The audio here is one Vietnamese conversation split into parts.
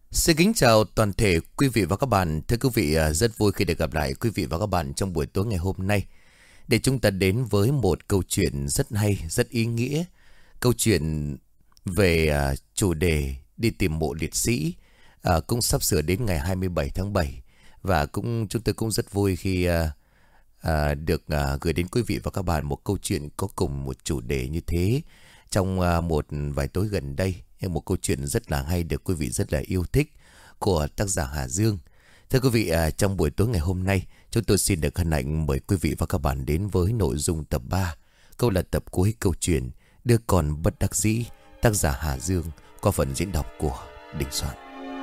Xin kính chào toàn thể quý vị và các bạn. Thưa quý vị, rất vui khi được gặp lại quý vị và các bạn trong buổi tối ngày hôm nay, để chúng ta đến với một câu chuyện rất hay, rất ý nghĩa. Câu chuyện về chủ đề đi tìm mộ liệt sĩ, cũng sắp sửa đến ngày 27 tháng 7. Và chúng tôi cũng rất vui khi được gửi đến quý vị và các bạn một câu chuyện có cùng một chủ đề như thế trong một vài tối gần đây. Một câu chuyện rất là hay, được quý vị rất là yêu thích, của tác giả Hà Dương. Thưa quý vị, trong buổi tối ngày hôm nay, chúng tôi xin được hân hạnh mời quý vị và các bạn đến với nội dung tập 3, câu là tập cuối câu chuyện Đứa Con Bất Đắc Dĩ, tác giả Hà Dương, qua phần diễn đọc của Đình Soạn.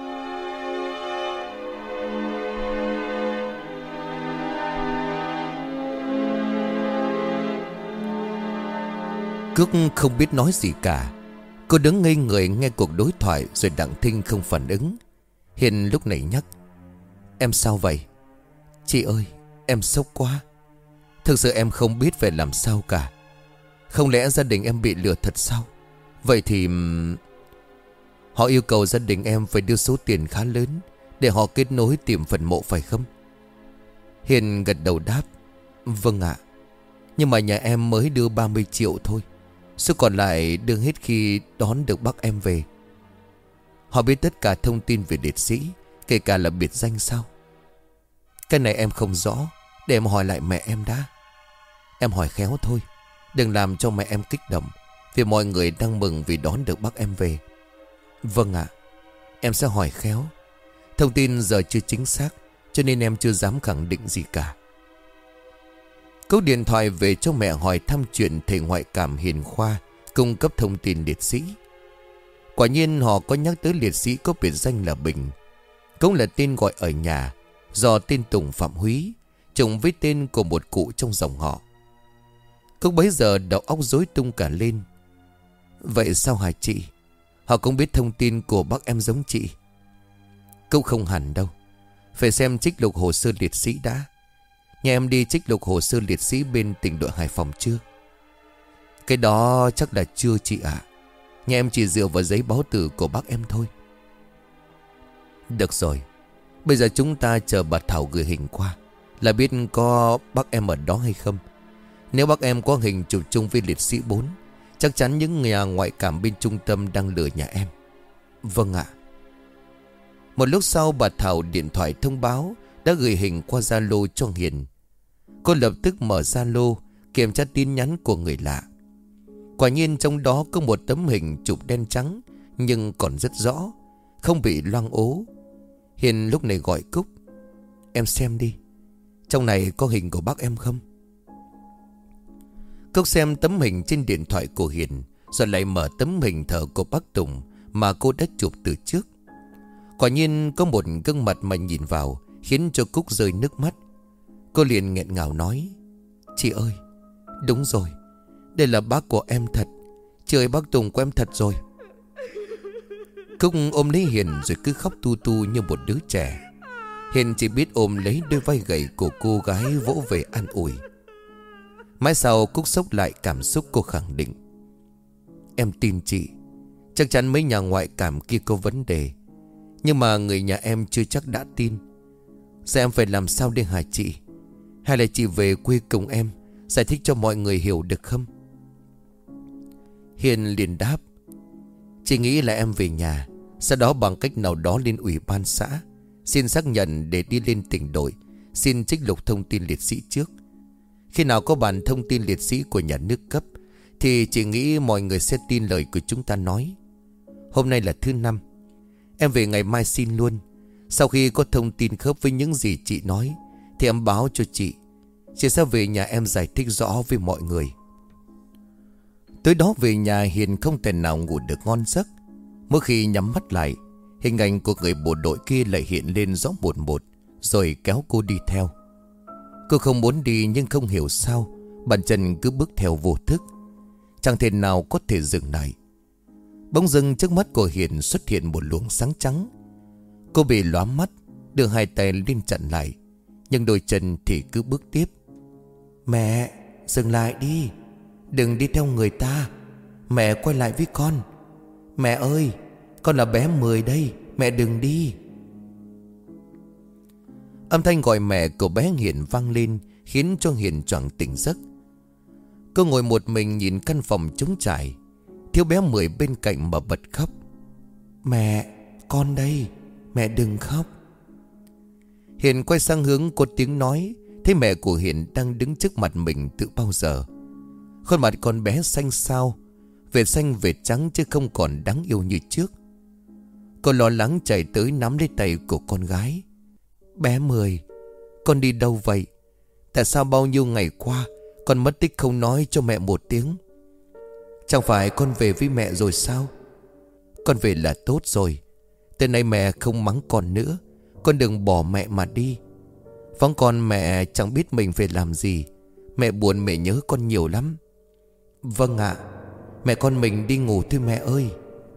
Cước không biết nói gì cả. Cô đứng ngây người nghe cuộc đối thoại, rồi Đặng Thinh không phản ứng. Hiền lúc này nhắc: "Em sao vậy?" "Chị ơi, em sốc quá. Thực sự em không biết phải làm sao cả. Không lẽ gia đình em bị lừa thật sao? Vậy thì họ yêu cầu gia đình em phải đưa số tiền khá lớn để họ kết nối tìm phần mộ phải không?" Hiền gật đầu đáp: "Vâng ạ. Nhưng mà nhà em mới đưa 30 triệu thôi. Số còn lại đưa hết khi đón được bác em về." "Họ biết tất cả thông tin về liệt sĩ, kể cả là biệt danh sao?" "Cái này em không rõ, để em hỏi lại mẹ em đã." "Em hỏi khéo thôi, đừng làm cho mẹ em kích động, vì mọi người đang mừng vì đón được bác em về." "Vâng ạ, em sẽ hỏi khéo. Thông tin giờ chưa chính xác, cho nên em chưa dám khẳng định gì cả." Câu điện thoại về cho mẹ hỏi thăm chuyện thầy ngoại cảm Hiền Khoa cung cấp thông tin liệt sĩ. Quả nhiên họ có nhắc tới liệt sĩ có biệt danh là Bình, cũng là tên gọi ở nhà, do tên Tùng Phạm Húy trùng với tên của một cụ trong dòng họ. Cúc bấy giờ đầu óc rối tung cả lên. "Vậy sao hả chị? Họ cũng biết thông tin của bác em giống chị?" "Cũng không hẳn đâu. Phải xem trích lục hồ sơ liệt sĩ đã. Nhà em đi trích lục hồ sơ liệt sĩ bên tỉnh đội Hải Phòng chưa?" "Cái đó chắc là chưa chị ạ. Nhà em chỉ dựa vào giấy báo tử của bác em thôi." "Được rồi, bây giờ chúng ta chờ bà Thảo gửi hình qua là biết có bác em ở đó hay không. Nếu bác em có hình chụp chung với liệt sĩ 4, chắc chắn những nhà ngoại cảm bên trung tâm đang lừa nhà em." "Vâng ạ." Một lúc sau, bà Thảo điện thoại thông báo đã gửi hình qua Zalo cho Hiền. Cô lập tức mở Zalo kiểm tra tin nhắn của người lạ. Quả nhiên trong đó có một tấm hình chụp đen trắng, nhưng còn rất rõ, không bị loang ố. Hiền lúc này gọi Cúc: "Em xem đi, trong này có hình của bác em không?" Cúc xem tấm hình trên điện thoại của Hiền, rồi lại mở tấm hình thờ của bác Tùng mà cô đã chụp từ trước. Quả nhiên có một gương mặt mà nhìn vào khiến cho Cúc rơi nước mắt. Cô liền nghẹn ngào nói: "Chị ơi, đúng rồi, đây là bác của em thật. Chị ơi, bác Tùng của em thật rồi." Cúc ôm lấy Hiền rồi cứ khóc tu tu như một đứa trẻ. Hiền chỉ biết ôm lấy đôi vai gầy của cô gái vỗ về an ủi. Mãi sau Cúc xốc lại cảm xúc, cô khẳng định: "Em tin chị. Chắc chắn mấy nhà ngoại cảm kia có vấn đề, nhưng mà người nhà em chưa chắc đã tin. Giờ em phải làm sao đây hả chị? Hay là chị về quê cùng em giải thích cho mọi người hiểu được không?" Hiền liền đáp: "Chị nghĩ là em về nhà, sau đó bằng cách nào đó lên ủy ban xã xin xác nhận để đi lên tỉnh đội xin trích lục thông tin liệt sĩ trước. Khi nào có bản thông tin liệt sĩ của nhà nước cấp thì chị nghĩ mọi người sẽ tin lời của chúng ta nói. Hôm nay là thứ năm, em về ngày mai xin luôn. Sau khi có thông tin khớp với những gì chị nói thì em báo cho chị. Chị sẽ về nhà em giải thích rõ với mọi người." Tối đó về nhà, Hiền không thể nào ngủ được ngon giấc. Mỗi khi nhắm mắt lại, hình ảnh của người bộ đội kia lại hiện lên rõ một một, rồi kéo cô đi theo. Cô không muốn đi, nhưng không hiểu sao bàn chân cứ bước theo vô thức, chẳng thể nào có thể dừng lại. Bỗng dưng trước mắt của Hiền xuất hiện một luồng sáng trắng. Cô bị lóa mắt, đưa hai tay lên chặn lại, nhưng đôi chân thì cứ bước tiếp. "Mẹ, dừng lại đi, đừng đi theo người ta. Mẹ quay lại với con. Mẹ ơi, con là bé Mười đây, Mẹ đừng đi. Âm thanh gọi mẹ của bé Hiền vang lên, khiến cho Hiền choàng tỉnh giấc. Cô ngồi một mình nhìn căn phòng trống trải, thiếu bé Mười bên cạnh mà bật khóc. Mẹ, con đây, mẹ đừng khóc. Hiền quay sang hướng có tiếng nói, thấy mẹ của Hiền đang đứng trước mặt mình từ bao giờ. Khuôn mặt con bé xanh xao, vệt xanh vệt trắng chứ không còn đáng yêu như trước. Cô lo lắng chạy tới nắm lấy tay của con gái. Bé Mười, con đi đâu vậy? Tại sao bao nhiêu ngày qua con mất tích không nói cho mẹ một tiếng? Chẳng phải con về với mẹ rồi sao? Con về là tốt rồi. Từ nay mẹ không mắng con nữa. Con đừng bỏ mẹ mà đi. Vắng con mẹ chẳng biết mình phải làm gì. Mẹ buồn, mẹ nhớ con nhiều lắm. Vâng ạ. Mẹ con mình đi ngủ thôi mẹ ơi.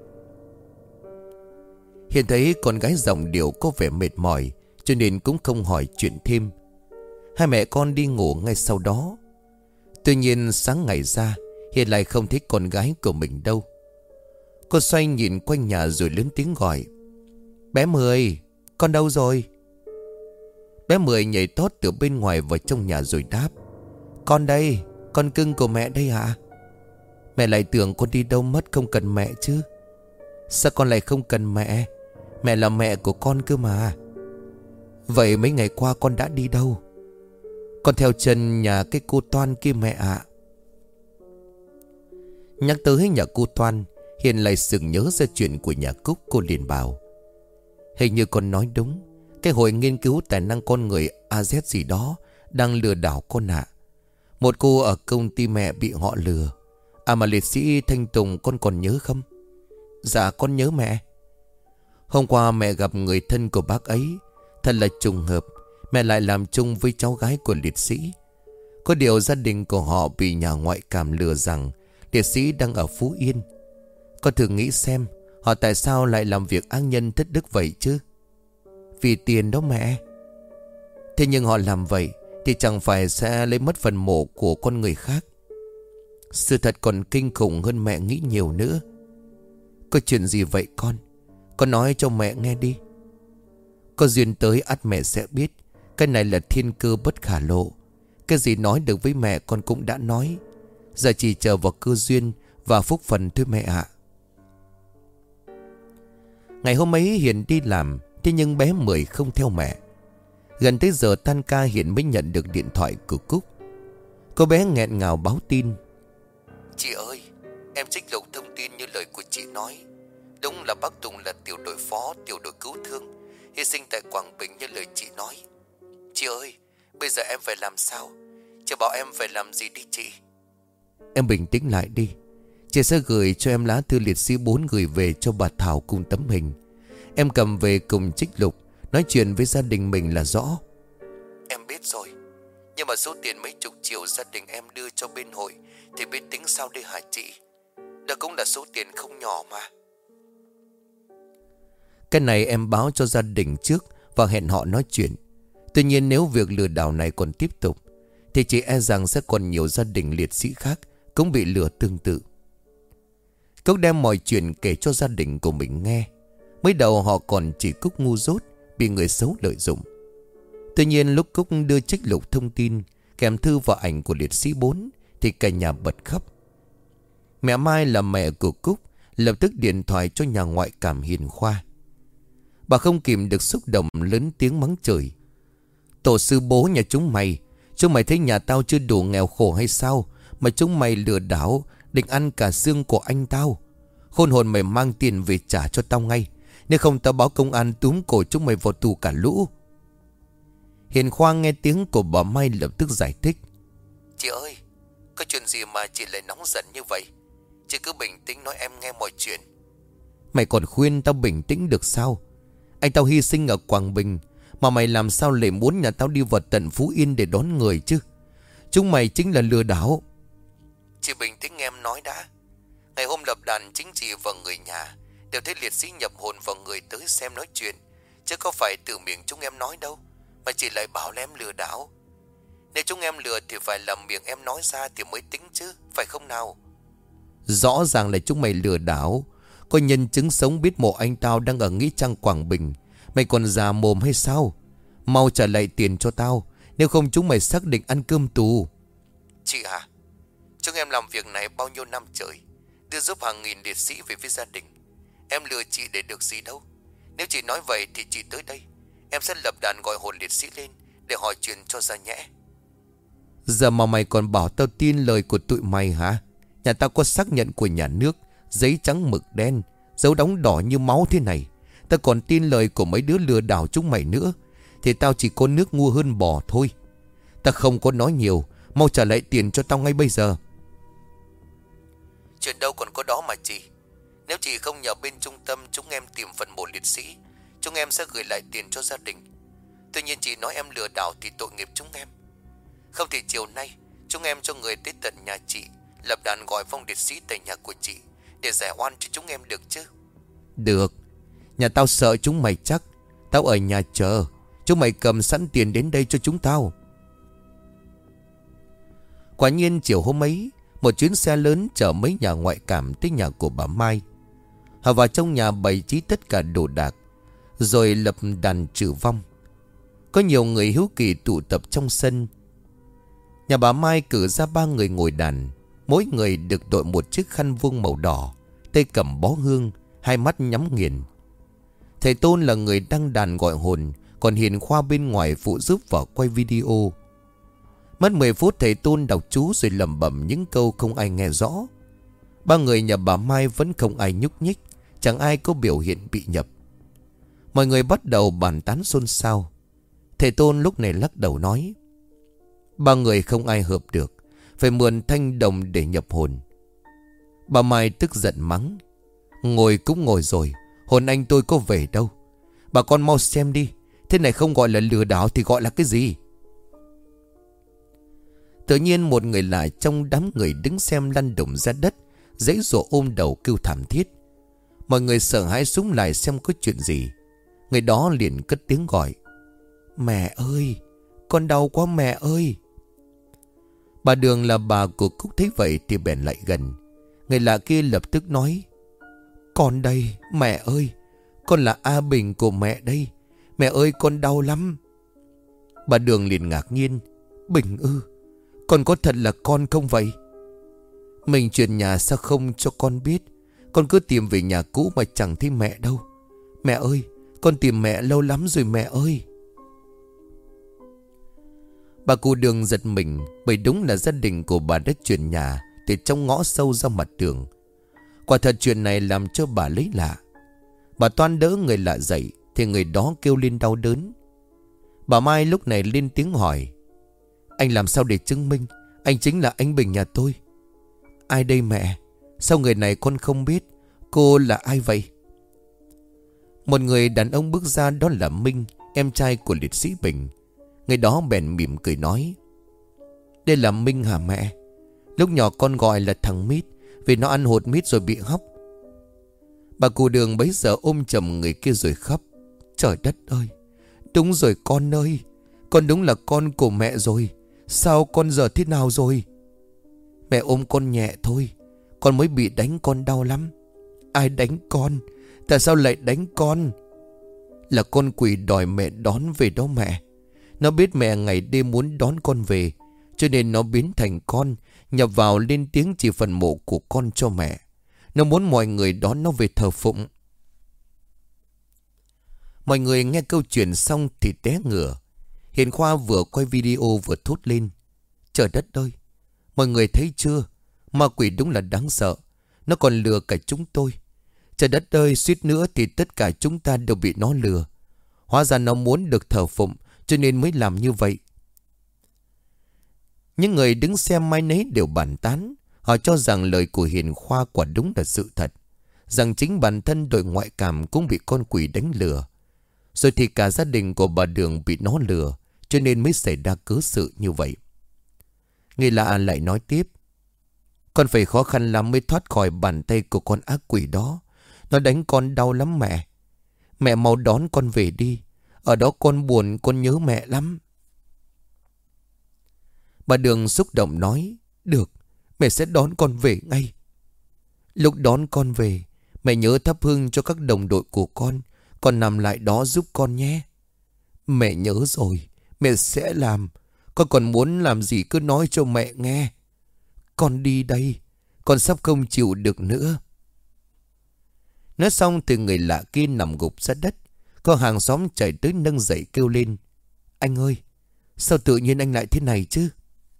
Hiền thấy con gái giọng điệu có vẻ mệt mỏi, cho nên cũng không hỏi chuyện thêm. Hai mẹ con đi ngủ ngay sau đó. Tuy nhiên sáng ngày ra, Hiền lại không thấy con gái của mình đâu. Cô xoay nhìn quanh nhà rồi lớn tiếng gọi. Bé Mười, con đâu rồi? Bé Mười nhảy tót từ bên ngoài vào trong nhà rồi đáp. Con đây, con cưng của mẹ đây hả? Mẹ lại tưởng con đi đâu mất không cần mẹ chứ. Sao con lại không cần mẹ? Mẹ là mẹ của con cơ mà. Vậy mấy ngày qua con đã đi đâu? Con theo chân nhà cái cô Toan kia mẹ ạ. Nhắc tới nhà cô Toan, Hiền lại sực nhớ ra chuyện của nhà Cúc. Cô liền bảo. Hình như con nói đúng. Cái hội nghiên cứu tài năng con người AZ gì đó đang lừa đảo con ạ. Một cô ở công ty mẹ bị họ lừa. À mà liệt sĩ Thanh Tùng con còn nhớ không? Dạ con nhớ mẹ. Hôm qua mẹ gặp người thân của bác ấy. Thật là trùng hợp, mẹ lại làm chung với cháu gái của liệt sĩ. Có điều gia đình của họ bị nhà ngoại cảm lừa rằng liệt sĩ đang ở Phú Yên. Con thử nghĩ xem, họ tại sao lại làm việc ác nhân thất đức vậy chứ? Vì tiền đó mẹ. Thế nhưng họ làm vậy thì chẳng phải sẽ lấy mất phần mộ của con người khác. Sự thật còn kinh khủng hơn mẹ nghĩ nhiều nữa. Có chuyện gì vậy con? Con nói cho mẹ nghe đi. Có duyên tới ắt mẹ sẽ biết. Cái này là thiên cơ bất khả lộ. Cái gì nói được với mẹ con cũng đã nói. Giờ chỉ chờ vào cơ duyên và phúc phần thôi mẹ ạ. Ngày hôm ấy Hiền đi làm, thế nhưng bé Mười không theo mẹ. Gần tới giờ tan ca Hiền mới nhận được điện thoại của Cúc. Cô bé nghẹn ngào báo tin. Chị ơi, em trích lục thông tin như lời của chị nói. Đúng là bác Tùng là tiểu đội phó, tiểu đội cứu thương, hy sinh tại Quảng Bình như lời chị nói. Chị ơi, bây giờ em phải làm sao? Chị bảo em phải làm gì đi chị? Em bình tĩnh lại đi. Chị sẽ gửi cho em lá thư liệt sĩ 4 gửi về cho bà Thảo cùng tấm hình. Em cầm về cùng trích lục, nói chuyện với gia đình mình là rõ. Em biết rồi. Nhưng mà số tiền mấy chục triệu gia đình em đưa cho bên hội thì biết tính sao đây hả chị? Đó cũng là số tiền không nhỏ mà. Cái này em báo cho gia đình trước và hẹn họ nói chuyện. Tuy nhiên nếu việc lừa đảo này còn tiếp tục thì chị e rằng sẽ còn nhiều gia đình liệt sĩ khác cũng bị lừa tương tự. Cúc đem mọi chuyện kể cho gia đình của mình nghe. Mới đầu họ còn chỉ Cúc ngu dốt, bị người xấu lợi dụng. Tuy nhiên lúc Cúc đưa trích lục thông tin kèm thư và ảnh của liệt sĩ 4 thì cả nhà bật khóc. Mẹ Mai là mẹ của Cúc lập tức điện thoại cho nhà ngoại cảm Hiền Khoa. Bà không kìm được xúc động lớn tiếng mắng chửi. Tổ sư bố nhà chúng mày thấy nhà tao chưa đủ nghèo khổ hay sao mà chúng mày lừa đảo, định ăn cả xương của anh tao. Khôn hồn mày mang tiền về trả cho tao ngay, nếu không tao báo công an túm cổ chúng mày vào tù cả lũ. Hiền Khoa nghe tiếng của bà Mai lập tức giải thích. Chị ơi, có chuyện gì mà chị lại nóng giận như vậy? Chị cứ bình tĩnh nói em nghe mọi chuyện. Mày còn khuyên tao bình tĩnh được sao? Anh tao hy sinh ở Quảng Bình mà mày làm sao lại muốn nhà tao đi vào tận Phú Yên để đón người chứ? Chúng mày chính là lừa đảo. Chị bình tĩnh nghe em nói đã. Ngày hôm lập đàn chính trị và người nhà đều thấy liệt sĩ nhập hồn vào người tới xem nói chuyện, chứ có phải từ miệng chúng em nói đâu mà chị lại bảo là em lừa đảo. Nếu chúng em lừa thì phải làm miệng em nói ra thì mới tính chứ, phải không nào? Rõ ràng là chúng mày lừa đảo. Có nhân chứng sống biết mộ anh tao đang ở Nghĩa Trang Quảng Bình. Mày còn già mồm hay sao? Mau trả lại tiền cho tao, nếu không chúng mày xác định ăn cơm tù. Chị à, chúng em làm việc này bao nhiêu năm trời, đưa giúp hàng nghìn liệt sĩ về với gia đình. Em lừa chị để được gì đâu. Nếu chị nói vậy thì chị tới đây, em sẽ lập đàn gọi hồn liệt sĩ lên để hỏi chuyện cho ra nhẽ. Giờ mà mày còn bảo tao tin lời của tụi mày hả? Nhà tao có xác nhận của nhà nước, giấy trắng mực đen, dấu đóng đỏ như máu thế này. Tao còn tin lời của mấy đứa lừa đảo chúng mày nữa, thì tao chỉ có nước ngu hơn bò thôi. Tao không có nói nhiều, mau trả lại tiền cho tao ngay bây giờ. Chuyện đâu còn có đó mà chị. Nếu chị không nhờ bên trung tâm chúng em tìm phần mộ liệt sĩ, chúng em sẽ gửi lại tiền cho gia đình. Tuy nhiên chị nói em lừa đảo thì tội nghiệp chúng em. Không thì chiều nay chúng em cho người tới tận nhà chị, lập đàn gọi vong liệt sĩ tại nhà của chị, để giải oan cho chúng em được chứ? Được. Nhà tao sợ chúng mày chắc. Tao ở nhà chờ, chúng mày cầm sẵn tiền đến đây cho chúng tao. Quả nhiên chiều hôm ấy, một chuyến xe lớn chở mấy nhà ngoại cảm tới nhà của bà Mai. Họ vào trong nhà bày trí tất cả đồ đạc, rồi lập đàn trừ vong. Có nhiều người hiếu kỳ tụ tập trong sân. Nhà bà Mai cử ra 3 người ngồi đàn, mỗi người được đội một chiếc khăn vuông màu đỏ, tay cầm bó hương, hai mắt nhắm nghiền. Thầy Tôn là người đăng đàn gọi hồn, còn Hiền Khoa bên ngoài phụ giúp vào quay video. Mất 10 phút thầy Tôn đọc chú rồi lẩm bẩm những câu không ai nghe rõ. 3 người nhà bà Mai vẫn không ai nhúc nhích, chẳng ai có biểu hiện bị nhập. Mọi người bắt đầu bàn tán xôn xao. Thầy Tôn lúc này lắc đầu nói: 3 người không ai hợp được, phải mượn thanh đồng để nhập hồn. Bà Mai tức giận mắng: ngồi cũng ngồi rồi, hồn anh tôi có về đâu. Bà con mau xem đi, thế này không gọi là lừa đảo thì gọi là cái gì? Tự nhiên một người lạ trong đám người đứng xem lăn đùng ra đất, giãy giụa ôm đầu kêu thảm thiết. Mọi người sợ hãi súng lại xem có chuyện gì. Người đó liền cất tiếng gọi: mẹ ơi, con đau quá mẹ ơi. Bà Đường là bà của Cúc thấy vậy thì bèn lại gần. Người lạ kia lập tức nói: con đây mẹ ơi, con là A Bình của mẹ đây. Mẹ ơi con đau lắm. Bà Đường liền ngạc nhiên: Bình ư? Con có thật là con không vậy? Mình chuyển nhà sao không cho con biết? Con cứ tìm về nhà cũ mà chẳng thấy mẹ đâu. Mẹ ơi, con tìm mẹ lâu lắm rồi mẹ ơi. Bà cụ Đường giật mình, bởi đúng là gia đình của bà đã chuyển nhà từ trong ngõ sâu ra mặt đường. Quả thật chuyện này làm cho bà lấy lạ. Bà toan đỡ người lạ dậy thì người đó kêu lên đau đớn. Bà Mai lúc này lên tiếng hỏi: anh làm sao để chứng minh anh chính là anh Bình nhà tôi? Ai đây mẹ? Sao người này con không biết? Cô là ai vậy? Một người đàn ông bước ra, đó là Minh, em trai của liệt sĩ Bình. Người đó bèn mỉm cười nói: đây là Minh hả mẹ? Lúc nhỏ con gọi là thằng Mít, vì nó ăn hột mít rồi bị hóc. Bà cụ Đường bấy giờ ôm chầm người kia rồi khóc: trời đất ơi, đúng rồi con ơi, con đúng là con của mẹ rồi. Sao con giờ thế nào rồi? Mẹ ôm con nhẹ thôi, con mới bị đánh, con đau lắm. Ai đánh con? Tại sao lại đánh con? Là con quỷ đòi mẹ đón về đó mẹ. Nó biết mẹ ngày đêm muốn đón con về, cho nên nó biến thành con, nhập vào lên tiếng chỉ phần mộ của con cho mẹ. Nó muốn mọi người đón nó về thờ phụng. Mọi người nghe câu chuyện xong thì té ngửa. Hiền Khoa vừa quay video vừa thốt lên: trời đất ơi, mọi người thấy chưa? Ma quỷ đúng là đáng sợ. Nó còn lừa cả chúng tôi. Trời đất ơi, suýt nữa thì tất cả chúng ta đều bị nó lừa. Hóa ra nó muốn được thờ phụng, cho nên mới làm như vậy. Những người đứng xem mai nấy đều bàn tán. Họ cho rằng lời của Hiền Khoa quả đúng là sự thật, rằng chính bản thân đội ngoại cảm cũng bị con quỷ đánh lừa. Rồi thì cả gia đình của bà Đường bị nó lừa, cho nên mới xảy ra cớ sự như vậy. Người lạ lại nói tiếp: con phải khó khăn lắm mới thoát khỏi bàn tay của con ác quỷ đó. Nó đánh con đau lắm mẹ. Mẹ mau đón con về đi. Ở đó con buồn, con nhớ mẹ lắm. Bà Đường xúc động nói: được, mẹ sẽ đón con về ngay. Lúc đón con về, Mẹ nhớ thắp hương cho các đồng đội của con nằm lại đó giúp con nhé. Mẹ nhớ rồi, mẹ sẽ làm. Con còn muốn làm gì cứ nói cho mẹ nghe. Con đi đây, con sắp không chịu được nữa. Nói xong thì người lạ kia nằm gục ra đất. Có hàng xóm chạy tới nâng dậy kêu lên: Anh ơi, sao tự nhiên anh lại thế này chứ?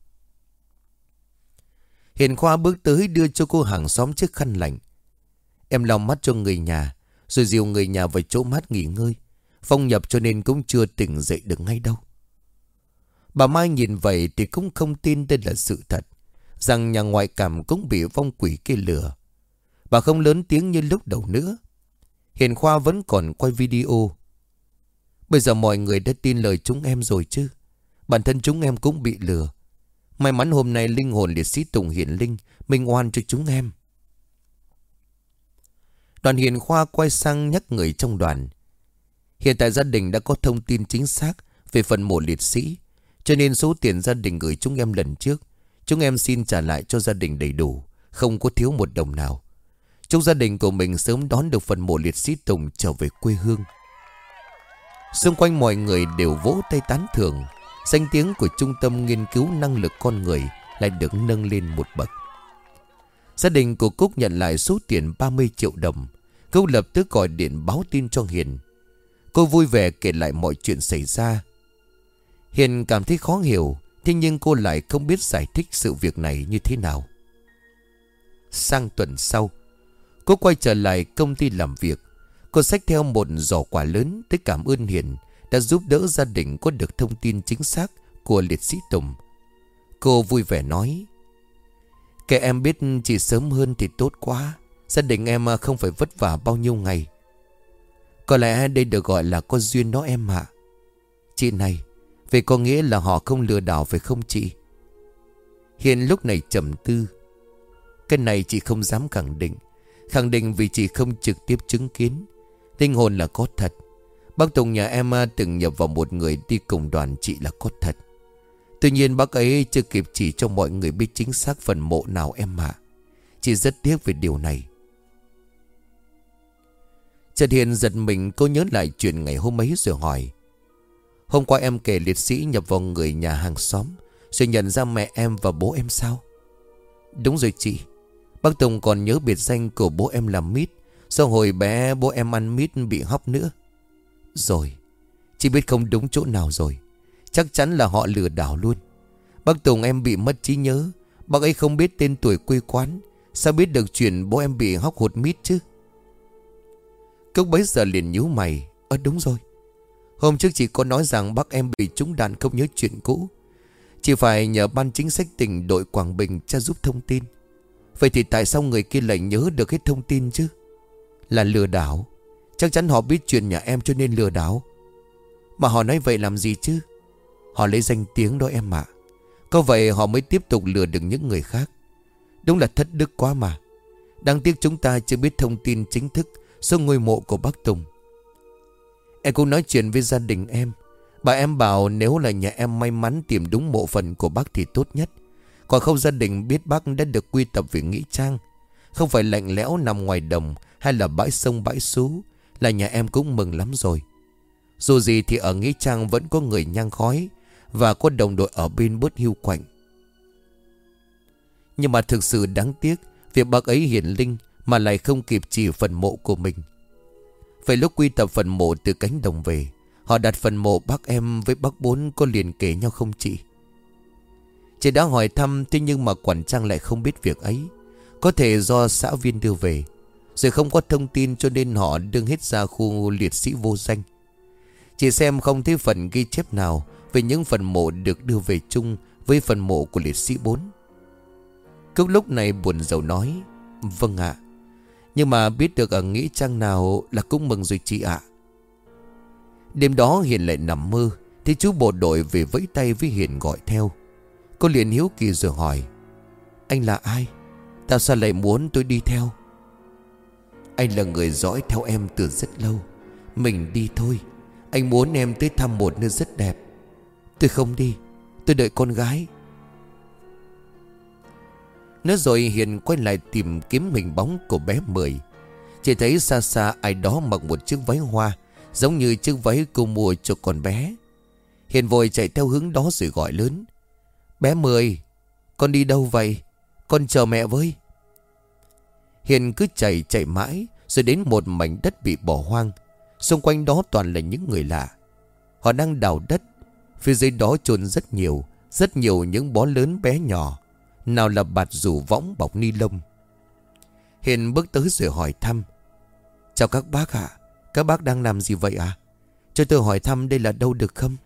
Hiền Khoa bước tới đưa cho cô hàng xóm chiếc khăn lạnh. Em lau mắt cho người nhà, rồi dìu người nhà vào chỗ mát nghỉ ngơi. Phong nhập cho nên cũng chưa tỉnh dậy được ngay đâu. Bà Mai nhìn vậy thì cũng không tin đây là sự thật, rằng nhà ngoại cảm cũng bị vong quỷ kia lừa. Bà không lớn tiếng như lúc đầu nữa. Hiền Khoa vẫn còn quay video. Bây giờ mọi người đã tin lời chúng em rồi chứ? Bản thân chúng em cũng bị lừa. May mắn hôm nay linh hồn liệt sĩ Tùng hiện linh, minh oan cho chúng em. Đoàn Hiền Khoa quay sang nhắc người trong đoàn. Hiện tại gia đình đã có thông tin chính xác về phần mộ liệt sĩ, cho nên số tiền gia đình gửi chúng em lần trước, chúng em xin trả lại cho gia đình đầy đủ, không có thiếu một đồng nào. Chúc gia đình của mình sớm đón được phần mộ liệt sĩ Tùng trở về quê hương. Xung quanh mọi người đều vỗ tay tán thưởng. Danh tiếng của Trung tâm Nghiên cứu Năng lực Con Người lại được nâng lên một bậc. Gia đình của Cúc nhận lại số tiền 30 triệu đồng. Cúc lập tức gọi điện báo tin cho Hiền. Cô vui vẻ kể lại mọi chuyện xảy ra. Hiền cảm thấy khó hiểu, thế nhưng cô lại không biết giải thích sự việc này như thế nào. Sang tuần sau, cô quay trở lại công ty làm việc. Cô xách theo một giỏ quà lớn tới cảm ơn Hiền đã giúp đỡ gia đình có được thông tin chính xác của liệt sĩ Tùng. Cô vui vẻ nói: Kể em biết chỉ sớm hơn thì tốt quá. Gia đình em không phải vất vả bao nhiêu ngày. Có lẽ đây được gọi là có duyên đó em ạ. Chị này, vậy có nghĩa là họ không lừa đảo phải không chị? Hiền lúc này trầm tư. Cái này chị không dám khẳng định. Khẳng định vì chị không trực tiếp chứng kiến. Linh hồn là có thật. Bác Tùng nhà em từng nhập vào một người đi cùng đoàn chị là có thật. Tuy nhiên bác ấy chưa kịp chỉ cho mọi người biết chính xác phần mộ nào em ạ. Chị rất tiếc về điều này. Trần Hiền giật mình, cô nhớ lại chuyện ngày hôm ấy rồi hỏi: Hôm qua em kể liệt sĩ nhập vào người nhà hàng xóm, rồi nhận ra mẹ em và bố em sao? Đúng rồi chị. Bác Tùng còn nhớ biệt danh của bố em là Mít, do hồi bé bố em ăn mít bị hóc nữa. Rồi, chị biết không đúng chỗ nào rồi. Chắc chắn là họ lừa đảo luôn. Bác Tùng em bị mất trí nhớ. Bác ấy không biết tên tuổi quê quán, sao biết được chuyện bố em bị hóc hột mít chứ? Cốc bấy giờ liền nhíu mày. Đúng rồi, hôm trước chị có nói rằng bác em bị trúng đạn không nhớ chuyện cũ. Chị phải nhờ ban chính sách tỉnh đội Quảng Bình tra giúp thông tin. Vậy thì tại sao người kia lại nhớ được hết thông tin chứ? Là lừa đảo. Chắc chắn họ biết chuyện nhà em cho nên lừa đảo. Mà họ nói vậy làm gì chứ? Họ lấy danh tiếng đó em ạ. Có vậy họ mới tiếp tục lừa được những người khác. Đúng là thất đức quá mà. Đáng tiếc chúng ta chưa biết thông tin chính thức số ngôi mộ của bác Tùng. Em cũng nói chuyện với gia đình em. Bà em bảo nếu là nhà em may mắn tìm đúng mộ phần của bác thì tốt nhất. Còn không gia đình biết bác đã được quy tập về nghĩa trang, không phải lạnh lẽo nằm ngoài đồng hay là bãi sông bãi sú, là nhà em cũng mừng lắm rồi. Dù gì thì ở nghĩa trang vẫn có người nhang khói và có đồng đội ở bên bớt hiu quạnh. Nhưng mà thực sự đáng tiếc, việc bác ấy hiển linh mà lại không kịp chỉ phần mộ của mình. Phải lúc quy tập phần mộ từ cánh đồng về, họ đặt phần mộ bác em với bác Bốn có liền kề nhau không chị? Chị đã hỏi thăm, thế nhưng mà quản trang lại không biết việc ấy. Có thể do xã viên đưa về, rồi không có thông tin cho nên họ đưa hết ra khu liệt sĩ vô danh. Chị xem không thấy phần ghi chép nào về những phần mộ được đưa về chung với phần mộ của liệt sĩ 4. Cúc lúc này buồn rầu nói: Vâng ạ, nhưng mà biết được ở nghĩa trang nào là cũng mừng rồi chị ạ. Đêm đó Hiền lại nằm mơ, thì chú bộ đội về vẫy tay với Hiền gọi theo. Cô liền hiếu kỳ rồi hỏi: Anh là ai? Tại sao lại muốn tôi đi theo? Anh là người dõi theo em từ rất lâu. Mình đi thôi. Anh muốn em tới thăm một nơi rất đẹp. Tôi không đi, tôi đợi con gái. Nói rồi Hiền quay lại tìm kiếm hình bóng của bé Mười. Chỉ thấy xa xa ai đó mặc một chiếc váy hoa, giống như chiếc váy cô mua cho con bé. Hiền vội chạy theo hướng đó rồi gọi lớn: Bé Mười, con đi đâu vậy? Con chờ mẹ với. Hiền cứ chạy mãi, rồi đến một mảnh đất bị bỏ hoang. Xung quanh đó toàn là những người lạ. Họ đang đào đất. Phía dưới đó chôn rất nhiều những bó lớn bé nhỏ. Nào là bạt rủ võng bọc ni lông. Hiền bước tới rồi hỏi thăm: Chào các bác ạ. Các bác đang làm gì vậy ạ? Cho tôi hỏi thăm đây là đâu được không?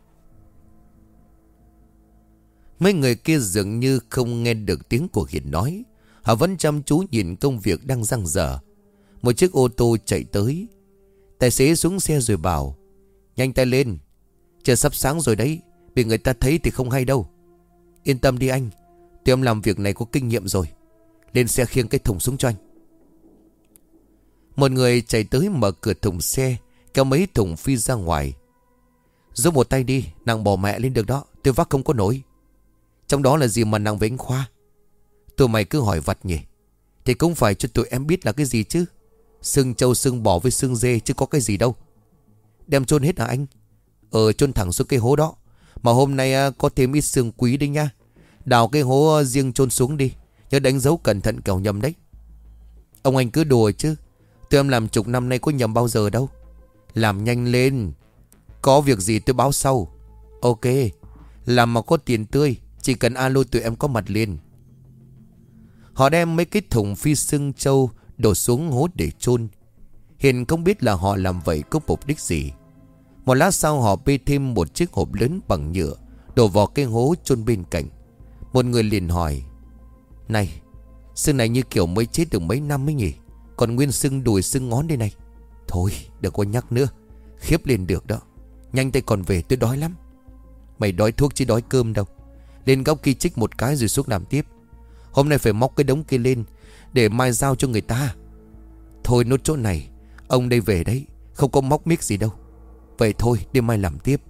Mấy người kia dường như không nghe được tiếng của Hiền nói. Họ vẫn chăm chú nhìn công việc đang dang dở. Một chiếc ô tô chạy tới. Tài xế xuống xe rồi bảo: Nhanh tay lên, trời sắp sáng rồi đấy. Bị người ta thấy thì không hay đâu. Yên tâm đi anh, tụi em làm việc này có kinh nghiệm rồi. Lên xe khiêng cái thùng xuống cho anh. Một người chạy tới mở cửa thùng xe, kéo mấy thùng phi ra ngoài. Giúp một tay đi, nặng bỏ mẹ lên được đó. Tôi vác không có nổi. Trong đó là gì mà nặng với anh Khoa? Tụi mày cứ hỏi vặt nhỉ? Thì cũng phải cho tụi em biết là cái gì chứ. Xương trâu xương bò với xương dê chứ có cái gì đâu. Đem chôn hết hả anh? Chôn thẳng xuống cái hố đó. Mà hôm nay có thêm ít xương quý đi nha. Đào cái hố riêng chôn xuống đi. Nhớ đánh dấu cẩn thận kẻo nhầm đấy. Ông anh cứ đùa chứ. Tụi em làm chục năm nay có nhầm bao giờ đâu. Làm nhanh lên. Có việc gì tôi báo sau. Ok. Làm mà có tiền tươi, chỉ cần alo tụi em có mặt liền. Họ đem mấy cái thùng phi xương trâu đổ xuống hố để chôn. Hiền không biết là họ làm vậy có mục đích gì. Một lát sau họ bê thêm một chiếc hộp lớn bằng nhựa đổ vào cái hố chôn bên cạnh. Một người liền hỏi: Này, xương này như kiểu mới chết được mấy năm ấy nhỉ? Còn nguyên xương đùi xương ngón đây này. Thôi đừng có nhắc nữa, khiếp lên được đó. Nhanh tay còn về, tôi đói lắm. Mày đói thuốc chứ đói cơm đâu. Lên góc kia chích một cái rồi xuống làm tiếp. Hôm nay phải móc cái đống kia lên để mai giao cho người ta. Thôi nốt chỗ này, ông đây về đấy, không có móc miếc gì đâu. Vậy thôi, đêm mai làm tiếp.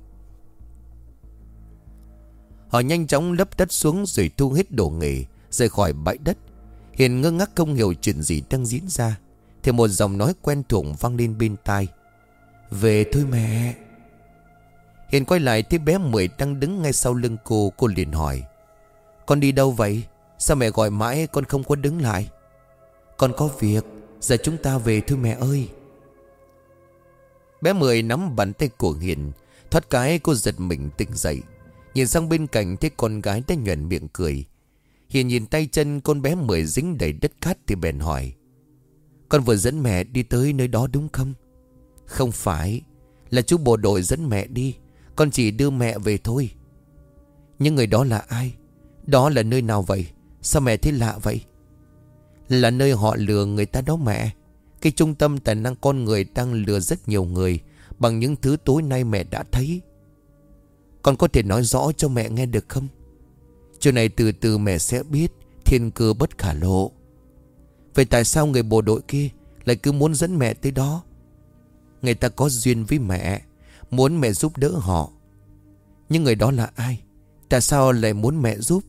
Họ nhanh chóng lấp đất xuống rồi thu hết đồ nghề rời khỏi bãi đất. Hiền ngơ ngác không hiểu chuyện gì đang diễn ra, thì một giọng nói quen thuộc vang lên bên tai: Về thôi mẹ. Hiền quay lại thấy bé Mười đang đứng ngay sau lưng cô. Cô liền hỏi: Con đi đâu vậy? Sao mẹ gọi mãi con không có đứng lại? Con có việc, giờ chúng ta về thôi mẹ ơi. Bé Mười nắm bàn tay của Hiền. Thoát cái cô giật mình tỉnh dậy, nhìn sang bên cạnh thấy con gái đã nhoẻn miệng cười. Hiền nhìn tay chân con bé Mười dính đầy đất cát thì bèn hỏi: Con vừa dẫn mẹ đi tới nơi đó đúng không? Không phải, là chú bộ đội dẫn mẹ đi. Con chỉ đưa mẹ về thôi. Nhưng người đó là ai? Đó là nơi nào vậy? Sao mẹ thấy lạ vậy? Là nơi họ lừa người ta đó mẹ. Cái trung tâm tài năng con người đang lừa rất nhiều người bằng những thứ tối nay mẹ đã thấy. Con có thể nói rõ cho mẹ nghe được không? Chuyện này từ từ mẹ sẽ biết. Thiên cơ bất khả lộ. Vậy tại sao người bộ đội kia lại cứ muốn dẫn mẹ tới đó? Người ta có duyên với mẹ, muốn mẹ giúp đỡ họ. Nhưng người đó là ai? Tại sao lại muốn mẹ giúp?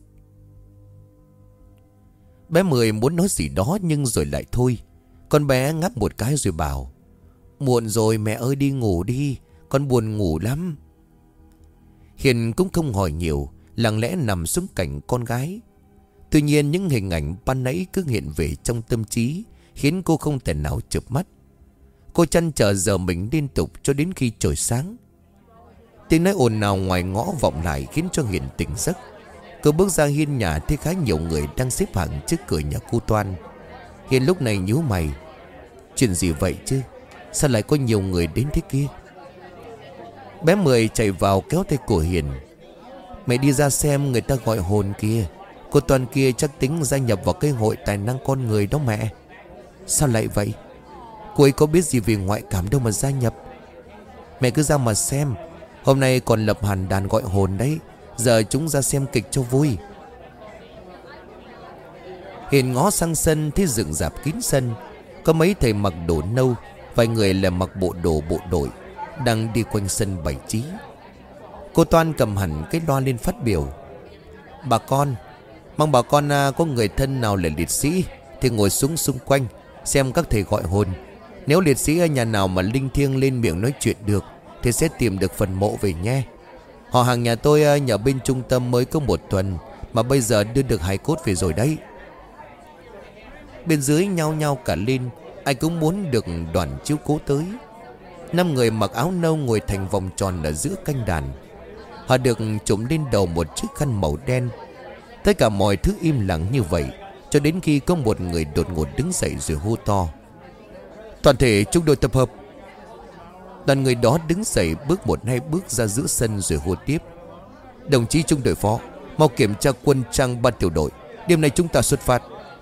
Bé Mười muốn nói gì đó nhưng rồi lại thôi. Con bé ngáp một cái rồi bảo: Muộn rồi mẹ ơi, đi ngủ đi, con buồn ngủ lắm. Hiền cũng không hỏi nhiều, lặng lẽ nằm xuống cạnh con gái. Tuy nhiên những hình ảnh ban nãy cứ hiện về trong tâm trí, khiến cô không thể nào chợp mắt. Cô chăn trở giờ mình liên tục cho đến khi trời sáng. Tiếng nói ồn ào ngoài ngõ vọng lại khiến cho Hiền tỉnh giấc. Cô bước ra hiên nhà thấy khá nhiều người đang xếp hàng trước cửa nhà cô Toan. Hiền lúc này nhíu mày: Chuyện gì vậy chứ? Sao lại có nhiều người đến thế kia? Bé Mười chạy vào kéo tay của Hiền: Mẹ đi ra xem, người ta gọi hồn kia. Cô Toan kia chắc tính gia nhập vào cái hội tài năng con người đó mẹ. Sao lại vậy? Cô ấy có biết gì về ngoại cảm đâu mà gia nhập. Mẹ cứ ra mà xem. Hôm nay còn lập hẳn đàn gọi hồn đấy. Giờ chúng ra xem kịch cho vui. Hiền ngó sang sân thấy dựng rạp kín sân. Có mấy thầy mặc đồ nâu, vài người là mặc bộ đồ bộ đội đang đi quanh sân bày trí. Cô Toan cầm hẳn cái loa lên phát biểu: Bà con, mong bà con có người thân nào là liệt sĩ thì ngồi xuống xung quanh xem các thầy gọi hồn. Nếu liệt sĩ ở nhà nào mà linh thiêng lên miệng nói chuyện được thì sẽ tìm được phần mộ về nhé. Họ hàng nhà tôi nhờ bên trung tâm mới có 1 tuần mà bây giờ đưa được hài cốt về rồi đấy. Bên dưới nhao nhao cả lên. Ai cũng muốn được đoàn chiếu cố tới. 5 người mặc áo nâu ngồi thành vòng tròn ở giữa canh đàn. Họ được trùm lên đầu một chiếc khăn màu đen. Tất cả mọi thứ im lặng như vậy cho đến khi có một người đột ngột đứng dậy rồi hô to: "Toàn thể trung đội tập hợp." Đoàn người đó đứng dậy bước 1-2 bước ra giữa sân rồi hô tiếp: "Đồng chí trung đội phó, mau kiểm tra quân trang ban tiểu đội. Đêm nay chúng ta xuất phát."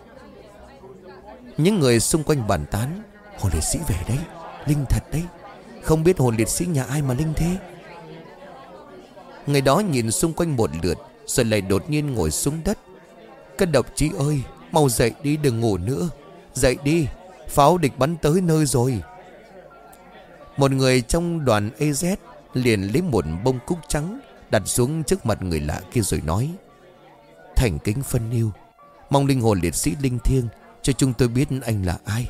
Những người xung quanh bàn tán: "Hồn liệt sĩ về đấy, linh thật đấy. Không biết hồn liệt sĩ nhà ai mà linh thế." Người đó nhìn xung quanh một lượt rồi lại đột nhiên ngồi xuống đất. "Các đồng chí ơi, mau dậy đi, đừng ngủ nữa. Dậy đi, pháo địch bắn tới nơi rồi." Một người trong đoàn AZ liền lấy một bông cúc trắng đặt xuống trước mặt người lạ kia rồi nói: "Thành kính phân yêu, mong linh hồn liệt sĩ linh thiêng cho chúng tôi biết anh là ai."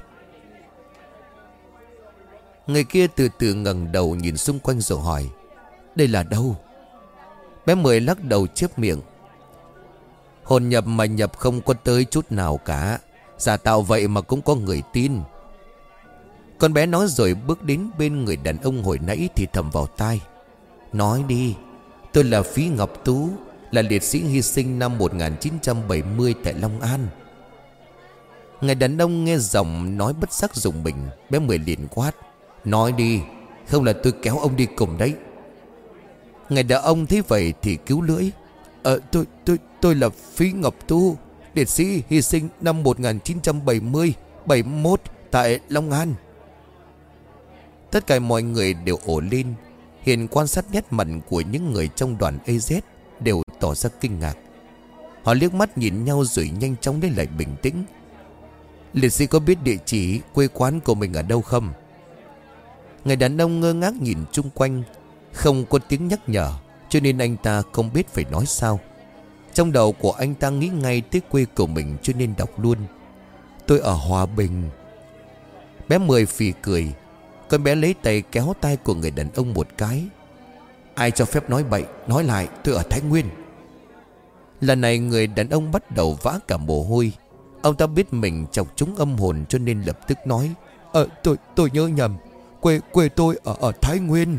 Người kia từ từ ngẩng đầu nhìn xung quanh rồi hỏi: "Đây là đâu?" Bé Mười lắc đầu chép miệng: "Hồn nhập mà nhập không có tới chút nào cả. Giả tạo vậy mà cũng có người tin." Con bé nói rồi bước đến bên người đàn ông hồi nãy thì thầm vào tai: "Nói đi, tôi là Phí Ngọc Tú, là liệt sĩ hy sinh năm 1970 tại Long An." Người đàn ông nghe giọng nói bất giác rùng mình. Bé Mười liền quát: "Nói đi, không là tôi kéo ông đi cùng đấy." Người đàn ông thấy vậy thì cứu lưỡi: Tôi là Phí Ngọc Tú, liệt sĩ hy sinh năm 1970-71 tại Long An." Tất cả mọi người đều ồ lên. Hiện quan sát nét mặt của những người trong đoàn AZ đều tỏ ra kinh ngạc. Họ liếc mắt nhìn nhau rồi nhanh chóng lấy lại bình tĩnh. "Liệt sĩ có biết địa chỉ quê quán của mình ở đâu không?" Người đàn ông ngơ ngác nhìn chung quanh. Không có tiếng nhắc nhở cho nên anh ta không biết phải nói sao. Trong đầu của anh ta nghĩ ngay tới quê của mình cho nên đọc luôn: "Tôi ở Hòa Bình." Bé Mười phì cười. Con bé lấy tay kéo tay của người đàn ông một cái: "Ai cho phép nói bậy, nói lại tôi ở Thái Nguyên." Lần này người đàn ông bắt đầu vã cả mồ hôi. Ông ta biết mình chọc trúng âm hồn cho nên lập tức nói: Tôi nhớ nhầm, quê tôi ở Thái Nguyên."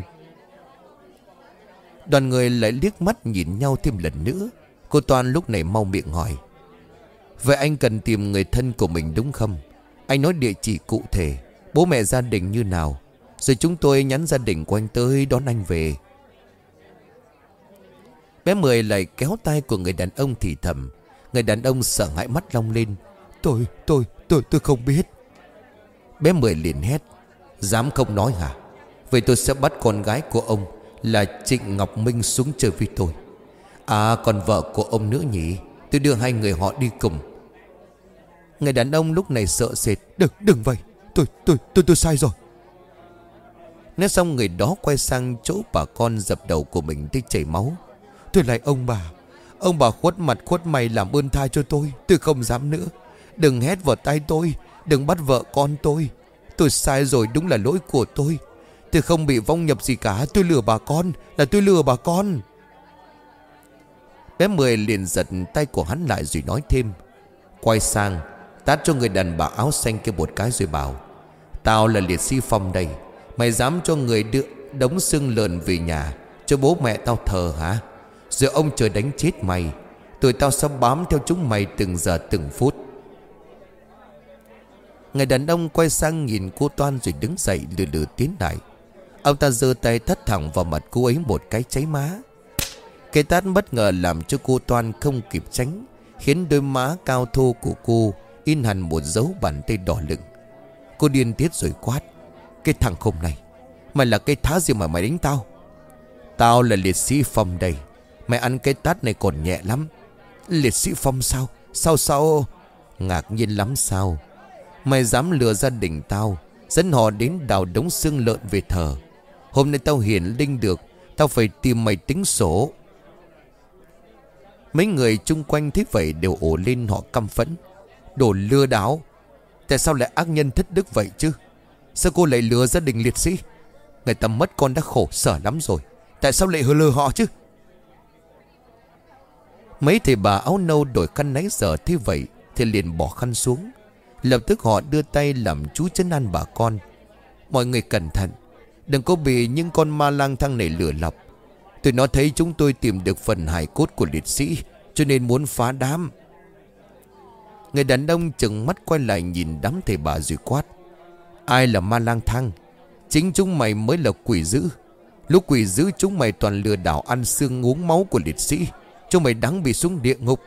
Đoàn người lại liếc mắt nhìn nhau thêm lần nữa. Cô Toan lúc này mau miệng hỏi: "Vậy anh cần tìm người thân của mình đúng không? Anh nói địa chỉ cụ thể, bố mẹ gia đình như nào, rồi chúng tôi nhắn gia đình của anh tới đón anh về." Bé Mười lại kéo tay của người đàn ông thì thầm. Người đàn ông sợ hãi mắt long lên: Tôi không biết." Bé Mười liền hét: "Dám không nói hả? Vậy tôi sẽ bắt con gái của ông là Trịnh Ngọc Minh xuống chơi với tôi. À còn vợ của ông nữa nhỉ, tôi đưa 2 người họ đi cùng." Người đàn ông lúc này sợ sệt: Đừng vậy, tôi sai rồi." Nói xong người đó quay sang chỗ bà con dập đầu của mình tới chảy máu: "Tôi lại ông bà khuất mặt khuất mày làm ơn tha cho tôi không dám nữa. Đừng hét vào tai tôi, đừng bắt vợ con tôi. Tôi sai rồi, đúng là lỗi của tôi. Tôi không bị vong nhập gì cả, tôi lừa bà con." Bé Mười liền giật tay của hắn lại rồi nói thêm. Quay sang tát cho người đàn bà áo xanh kia một cái rồi bảo: "Tao là liệt sĩ Phong đây. Mày dám cho người đưa đống xương lợn về nhà cho bố mẹ tao thờ hả? Rồi ông trời đánh chết mày. Tụi tao sẽ bám theo chúng mày từng giờ từng phút." Người đàn ông quay sang nhìn cô Toan rồi đứng dậy lừ lừ tiến lại. Ông ta giơ tay tát thẳng vào mặt cô ấy một cái cháy má. Cái tát bất ngờ làm cho cô Toan không kịp tránh, khiến đôi má cao thô của cô in hẳn một dấu bàn tay đỏ lựng. Cô điên tiết rồi quát: "Cái thằng khùng này, mày là cái thá gì mà mày đánh tao? Tao là liệt sĩ Phong đây. Mày ăn cái tát này còn nhẹ lắm." "Liệt sĩ Phong sao? Sao?" "Ngạc nhiên lắm sao? Mày dám lừa gia đình tao, dẫn họ đến đào đống xương lợn về thờ. Hôm nay tao hiển linh được, tao phải tìm mày tính sổ." Mấy người chung quanh thấy vậy đều ồ lên, họ căm phẫn: "Đồ lừa đảo, tại sao lại ác nhân thất đức vậy chứ? Sao cô lại lừa gia đình liệt sĩ? Người ta mất con đã khổ sở lắm rồi, tại sao lại lừa họ chứ? Mấy thầy bà áo nâu đổi khăn nãy giờ thế vậy thì liền bỏ khăn xuống. Lập tức họ đưa tay làm chú trấn an bà con. Mọi người cẩn thận, đừng có bị những con ma lang thang này lừa lọc. Tụi nó thấy chúng tôi tìm được phần hài cốt của liệt sĩ, cho nên muốn phá đám. Người đàn ông chừng mắt quay lại nhìn đám thầy bà rồi quát: Ai là ma lang thang? Chính chúng mày mới là quỷ dữ. Lúc quỷ dữ chúng mày toàn lừa đảo ăn xương uống máu của liệt sĩ. Chúng mày đáng bị xuống địa ngục.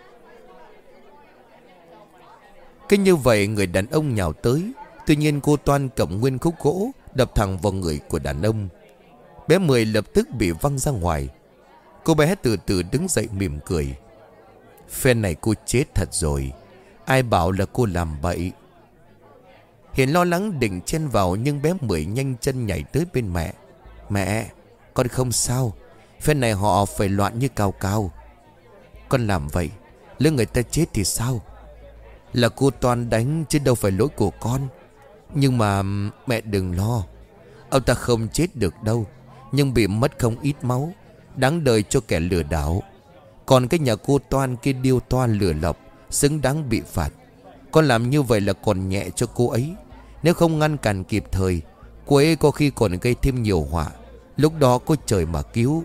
Cái như vậy người đàn ông nhào tới. Tuy nhiên cô Toan cầm nguyên khúc gỗ đập thẳng vào người của đàn ông. Bé Mười lập tức bị văng ra ngoài. Cô bé từ từ đứng dậy mỉm cười. Phen này cô chết thật rồi. Ai bảo là cô làm bậy? Hiền lo lắng định chen vào, nhưng bé Mười nhanh chân nhảy tới bên mẹ. Mẹ, con không sao. Phen này họ phải loạn như cào cào. Con làm vậy lỡ người ta chết thì sao? Là cô Toan đánh chứ đâu phải lỗi của con. Nhưng mà mẹ đừng lo, ông ta không chết được đâu, nhưng bị mất không ít máu, đáng đời cho kẻ lừa đảo. Còn cái nhà cô Toan kia điêu toa lừa lọc, xứng đáng bị phạt. Con làm như vậy là còn nhẹ cho cô ấy. Nếu không ngăn cản kịp thời, cô ấy có khi còn gây thêm nhiều họa. Lúc đó có trời mà cứu.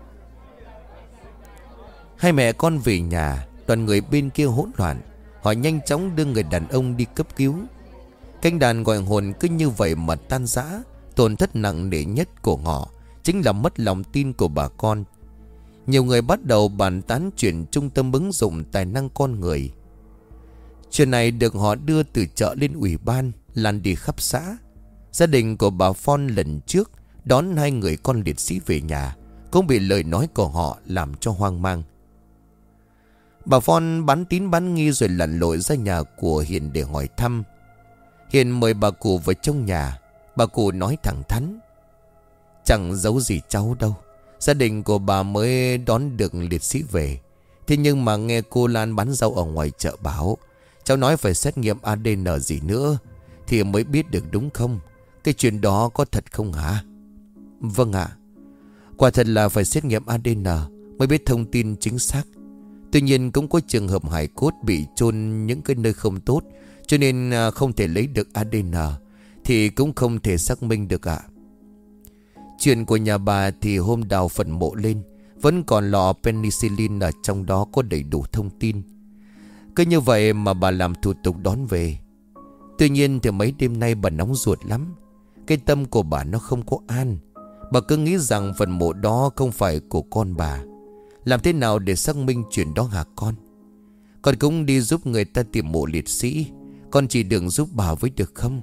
Hai mẹ con về nhà, toàn người bên kia hỗn loạn. Họ nhanh chóng đưa người đàn ông đi cấp cứu. Canh đàn gọi hồn cứ như vậy mà tan rã. Tổn thất nặng nề nhất của họ chính là mất lòng tin của bà con. Nhiều người bắt đầu bàn tán chuyện trung tâm ứng dụng tài năng con người. Chuyện này được họ đưa từ chợ lên ủy ban, lan đi khắp xã. Gia đình của bà Phon lần trước đón hai người con liệt sĩ về nhà cũng bị lời nói của họ làm cho hoang mang. Bà Phon bán tín bán nghi rồi lặn lội ra nhà của Hiền để hỏi thăm. Hiền mời bà cụ vào trong nhà. Bà cụ nói thẳng thắn: Chẳng giấu gì cháu đâu. Gia đình của bà mới đón được liệt sĩ về. Thế nhưng mà nghe cô Lan bán rau ở ngoài chợ bảo cháu nói phải xét nghiệm ADN gì nữa thì mới biết được, đúng không? Cái chuyện đó có thật không hả? Vâng ạ. Quả thật là phải xét nghiệm ADN mới biết thông tin chính xác. Tuy nhiên cũng có trường hợp hài cốt bị chôn những cái nơi không tốt, cho nên không thể lấy được ADN, thì cũng không thể xác minh được ạ. Chuyện của nhà bà thì hôm đào phần mộ lên vẫn còn lọ penicillin ở trong đó có đầy đủ thông tin. Cứ như vậy mà bà làm thủ tục đón về. Tuy nhiên thì mấy đêm nay bà nóng ruột lắm. Cái tâm của bà nó không có an. Bà cứ nghĩ rằng phần mộ đó không phải của con bà. Làm thế nào để xác minh chuyện đó hả con? Con cũng đi giúp người ta tìm mộ liệt sĩ. Con chỉ đừng giúp bà với được không?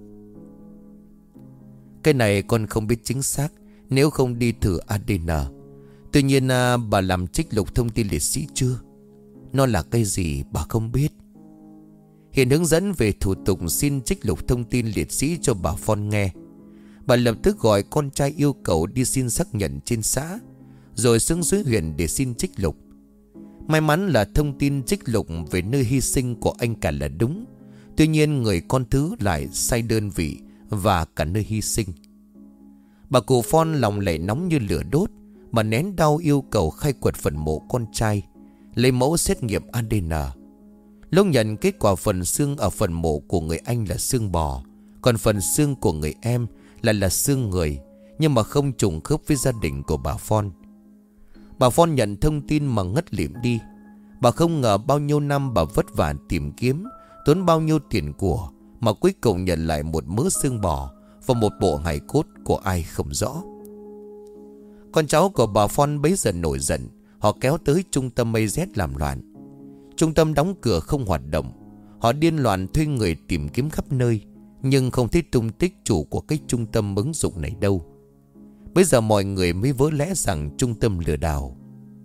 Cái này con không biết chính xác nếu không đi thử ADN. Tuy nhiên bà làm trích lục thông tin liệt sĩ chưa? Nó là cái gì bà không biết? Hiền hướng dẫn về thủ tục xin trích lục thông tin liệt sĩ cho bà Phon nghe. Bà lập tức gọi con trai yêu cầu đi xin xác nhận trên xã, rồi xuống dưới huyện để xin trích lục. May mắn là thông tin trích lục về nơi hy sinh của anh cả là đúng. Tuy nhiên người con thứ lại sai đơn vị và cả nơi hy sinh. Bà cụ Phon lòng lại nóng như lửa đốt. Bà nén đau yêu cầu khai quật phần mộ con trai, lấy mẫu xét nghiệm ADN. Lúc nhận kết quả phần xương ở phần mộ của người anh là xương bò, còn phần xương của người em là xương người, nhưng mà không trùng khớp với gia đình của bà Phon. Bà Phon nhận thông tin mà ngất lịm đi. Bà không ngờ bao nhiêu năm bà vất vả tìm kiếm, tốn bao nhiêu tiền của, mà cuối cùng nhận lại một mớ xương bò và một bộ hài cốt của ai không rõ. Con cháu của bà Phon bấy giờ nổi giận. Họ kéo tới trung tâm AZ làm loạn. Trung tâm đóng cửa không hoạt động. Họ điên loạn thuê người tìm kiếm khắp nơi, nhưng không thấy tung tích chủ của cái trung tâm ứng dụng này đâu. Bây giờ mọi người mới vỡ lẽ rằng trung tâm lừa đảo.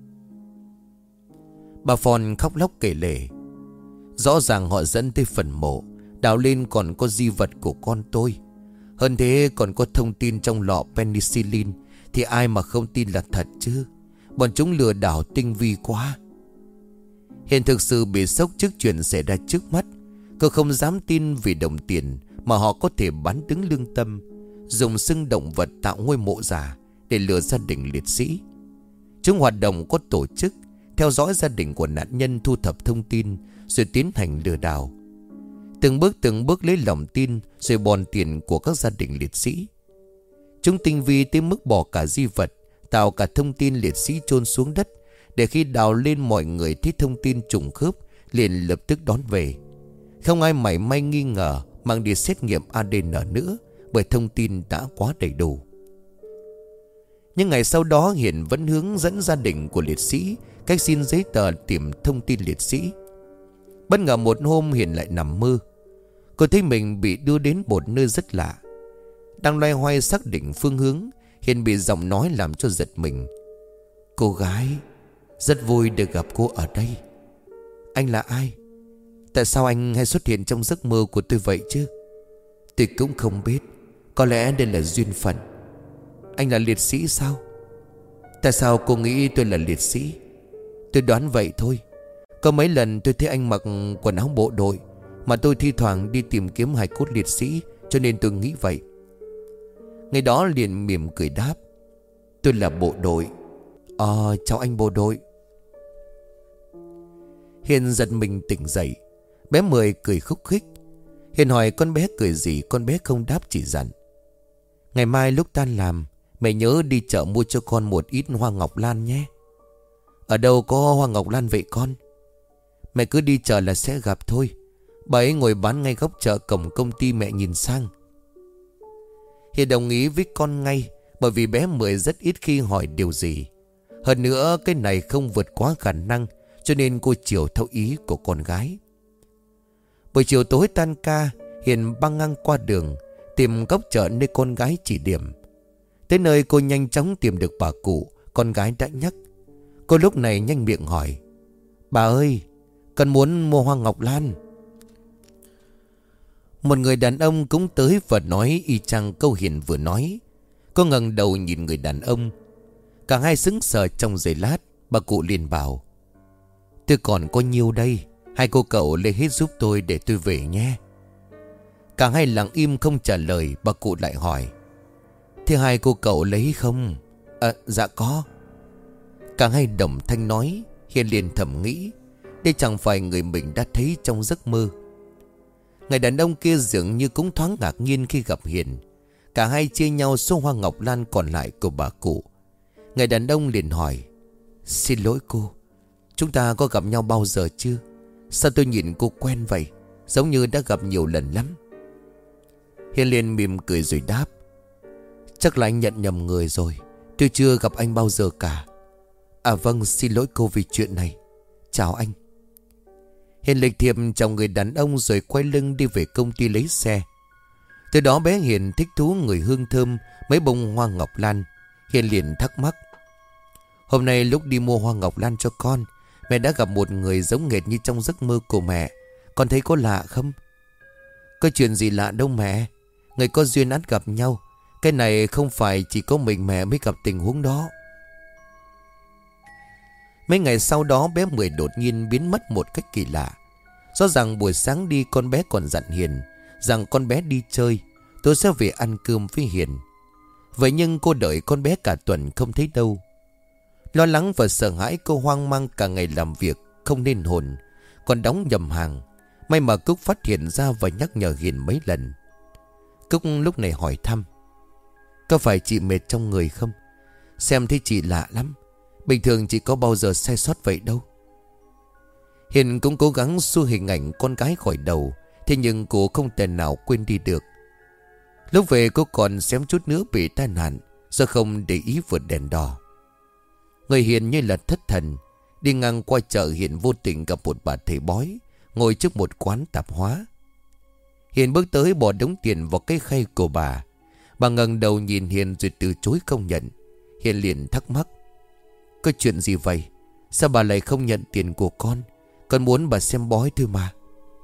Bà Phon khóc lóc kể lể. Rõ ràng họ dẫn tới phần mộ, đào lên còn có di vật của con tôi. Hơn thế còn có thông tin trong lọ penicillin, thì ai mà không tin là thật chứ. Bọn chúng lừa đảo tinh vi quá. Hiền thực sự bị sốc trước chuyện xảy ra trước mắt. Cô không dám tin vì đồng tiền mà họ có thể bán đứng lương tâm, dùng xương động vật tạo ngôi mộ giả để lừa gia đình liệt sĩ. Chúng hoạt động có tổ chức, theo dõi gia đình của nạn nhân, thu thập thông tin rồi tiến hành lừa đảo. Từng bước lấy lòng tin rồi bòn tiền của các gia đình liệt sĩ. Chúng tinh vi tới mức bỏ cả di vật, tạo cả thông tin liệt sĩ chôn xuống đất, để khi đào lên mọi người thấy thông tin trùng khớp liền lập tức đón về. Không ai mảy may nghi ngờ mang đi xét nghiệm ADN nữa, bởi thông tin đã quá đầy đủ. Nhưng ngày sau đó Hiền vẫn hướng dẫn gia đình của liệt sĩ cách xin giấy tờ tìm thông tin liệt sĩ. Bất ngờ một hôm Hiền lại nằm mơ. Cô thấy mình bị đưa đến một nơi rất lạ. Đang loay hoay xác định phương hướng, Hiền bị giọng nói làm cho giật mình. Cô gái, rất vui được gặp cô ở đây. Anh là ai? Tại sao anh hay xuất hiện trong giấc mơ của tôi vậy chứ? Tôi cũng không biết. Có lẽ đây là duyên phận. Anh là liệt sĩ sao? Tại sao cô nghĩ tôi là liệt sĩ? Tôi đoán vậy thôi. Có mấy lần tôi thấy anh mặc quần áo bộ đội, mà tôi thi thoảng đi tìm kiếm hài cốt liệt sĩ, cho nên tôi nghĩ vậy. Ngày đó liền mỉm cười đáp. Tôi là bộ đội. Chào anh bộ đội. Hiền giật mình tỉnh dậy. Bé Mười cười khúc khích. Hiền hỏi con bé cười gì, con bé không đáp, chỉ dặn. Ngày mai lúc tan làm, mẹ nhớ đi chợ mua cho con một ít hoa ngọc lan nhé. Ở đâu có hoa ngọc lan vậy con? Mẹ cứ đi chợ là sẽ gặp thôi. Bà ấy ngồi bán ngay góc chợ cổng công ty mẹ nhìn sang. Hiền đồng ý với con ngay, bởi vì bé Mười rất ít khi hỏi điều gì. Hơn nữa cái này không vượt quá khả năng, cho nên cô chiều theo ý của con gái. Buổi chiều tối tan ca, Hiền băng ngang qua đường, tìm góc chợ nơi con gái chỉ điểm. Tới nơi cô nhanh chóng tìm được bà cụ con gái đã nhắc. Cô lúc này nhanh miệng hỏi. Bà ơi, con muốn mua hoa ngọc lan. Một người đàn ông cũng tới và nói y chang câu Hiền vừa nói. Cô ngẩng đầu nhìn người đàn ông. Cả hai sững sờ trong giây lát. Bà cụ liền bảo. Tôi còn có nhiêu đây, hai cô cậu lấy hết giúp tôi để tôi về nhé. Cả hai lặng im không trả lời. Bà cụ lại hỏi. Thế hai cô cậu lấy không? Dạ có. Cả hai đồng thanh nói. Hiền liền thầm nghĩ, đây chẳng phải người mình đã thấy trong giấc mơ. Người đàn ông kia dường như cũng thoáng ngạc nhiên khi gặp Hiền. Cả hai chia nhau số hoa ngọc lan còn lại của bà cụ. Người đàn ông liền hỏi. Xin lỗi cô, chúng ta có gặp nhau bao giờ chưa? Sao tôi nhìn cô quen vậy, giống như đã gặp nhiều lần lắm. Hiền liền mỉm cười rồi đáp. Chắc là anh nhận nhầm người rồi. Tôi chưa gặp anh bao giờ cả. Vâng, xin lỗi cô vì chuyện này. Chào anh. Hiền lịch thiệp chào người đàn ông rồi quay lưng đi về công ty lấy xe. Từ đó bé Hiền thích thú người hương thơm mấy bông hoa ngọc lan. Hiền liền thắc mắc. Hôm nay lúc đi mua hoa ngọc lan cho con, mẹ đã gặp một người giống nghệt như trong giấc mơ của mẹ. Con thấy có lạ không? Có chuyện gì lạ đâu mẹ. Người có duyên ắt gặp nhau. Cái này không phải chỉ có mình mẹ mới gặp tình huống đó. Mấy ngày sau đó bé Mười đột nhiên biến mất một cách kỳ lạ. Rõ ràng buổi sáng đi con bé còn dặn Hiền rằng con bé đi chơi, tôi sẽ về ăn cơm với Hiền. Vậy nhưng cô đợi con bé cả tuần không thấy đâu. Lo lắng và sợ hãi, cô hoang mang cả ngày làm việc không nên hồn, còn đóng nhầm hàng. May mà Cúc phát hiện ra và nhắc nhở Hiền mấy lần. Cúc lúc này hỏi thăm. Có phải chị mệt trong người không? Xem thấy chị lạ lắm. Bình thường chị có bao giờ sai sót vậy đâu. Hiền cũng cố gắng xua hình ảnh con gái khỏi đầu. Thế nhưng cô không thể nào quên đi được. Lúc về cô còn xém chút nữa bị tai nạn do không để ý vượt đèn đỏ. Người Hiền như là thất thần. Đi ngang qua chợ Hiền vô tình gặp một bà thầy bói ngồi trước một quán tạp hóa. Hiền bước tới bỏ đống tiền vào cái khay của bà. Bà ngẩng đầu nhìn Hiền rồi từ chối không nhận. Hiền liền thắc mắc. Có chuyện gì vậy? Sao bà lại không nhận tiền của con? Con muốn bà xem bói thôi mà.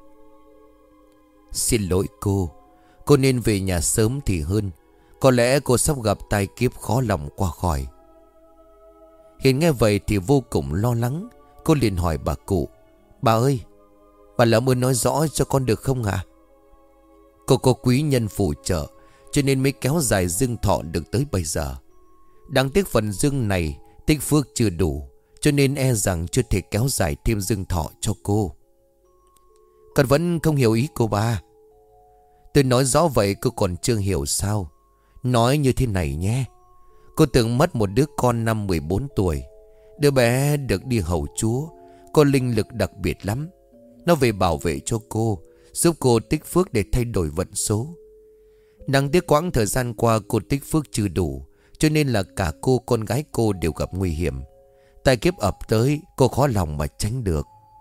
Xin lỗi cô nên về nhà sớm thì hơn. Có lẽ cô sắp gặp tai kiếp khó lòng qua khỏi. Hiền nghe vậy thì vô cùng lo lắng. Cô liền hỏi bà cụ. Bà ơi, bà làm ơn nói rõ cho con được không ạ? Cô có quý nhân phù trợ, cho nên mới kéo dài dương thọ được tới bây giờ. Đáng tiếc phần dương này tích phước chưa đủ, cho nên e rằng chưa thể kéo dài thêm dương thọ cho cô. Con vẫn không hiểu ý cô ba. Tôi nói rõ vậy cô còn chưa hiểu sao? Nói như thế này nhé. Cô từng mất một đứa con năm 14 tuổi. Đứa bé được đi hầu chúa, có linh lực đặc biệt lắm. Nó về bảo vệ cho cô, giúp cô tích phước để thay đổi vận số. Đáng tiếc quãng thời gian qua cô tích phước chưa đủ, cho nên là cả cô con gái cô đều gặp nguy hiểm. Tai kiếp ập tới, cô khó lòng mà tránh được.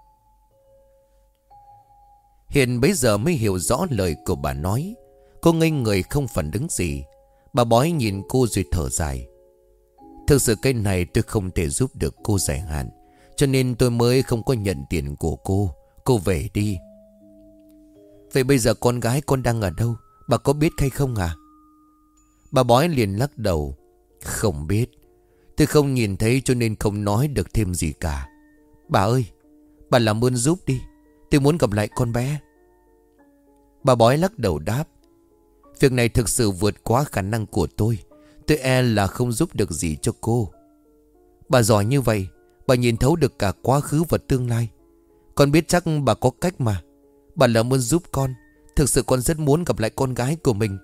Hiền bấy giờ mới hiểu rõ lời của bà nói. Cô ngây người không phản ứng gì. Bà bói nhìn cô rồi thở dài. Thực sự cái này tôi không thể giúp được cô dài hạn, cho nên tôi mới không có nhận tiền của cô. Cô về đi. Vậy bây giờ con gái con đang ở đâu? Bà có biết hay không à? Bà bói liền lắc đầu. Không biết. Tôi không nhìn thấy cho nên không nói được thêm gì cả. Bà ơi, bà làm ơn giúp đi. Tôi muốn gặp lại con bé. Bà bói lắc đầu đáp. Việc này thực sự vượt quá khả năng của tôi. Tôi e là không giúp được gì cho cô. Bà giỏi như vậy, bà nhìn thấu được cả quá khứ và tương lai. Con biết chắc bà có cách mà. Bà làm ơn giúp con. Thực sự con rất muốn gặp lại con gái của mình.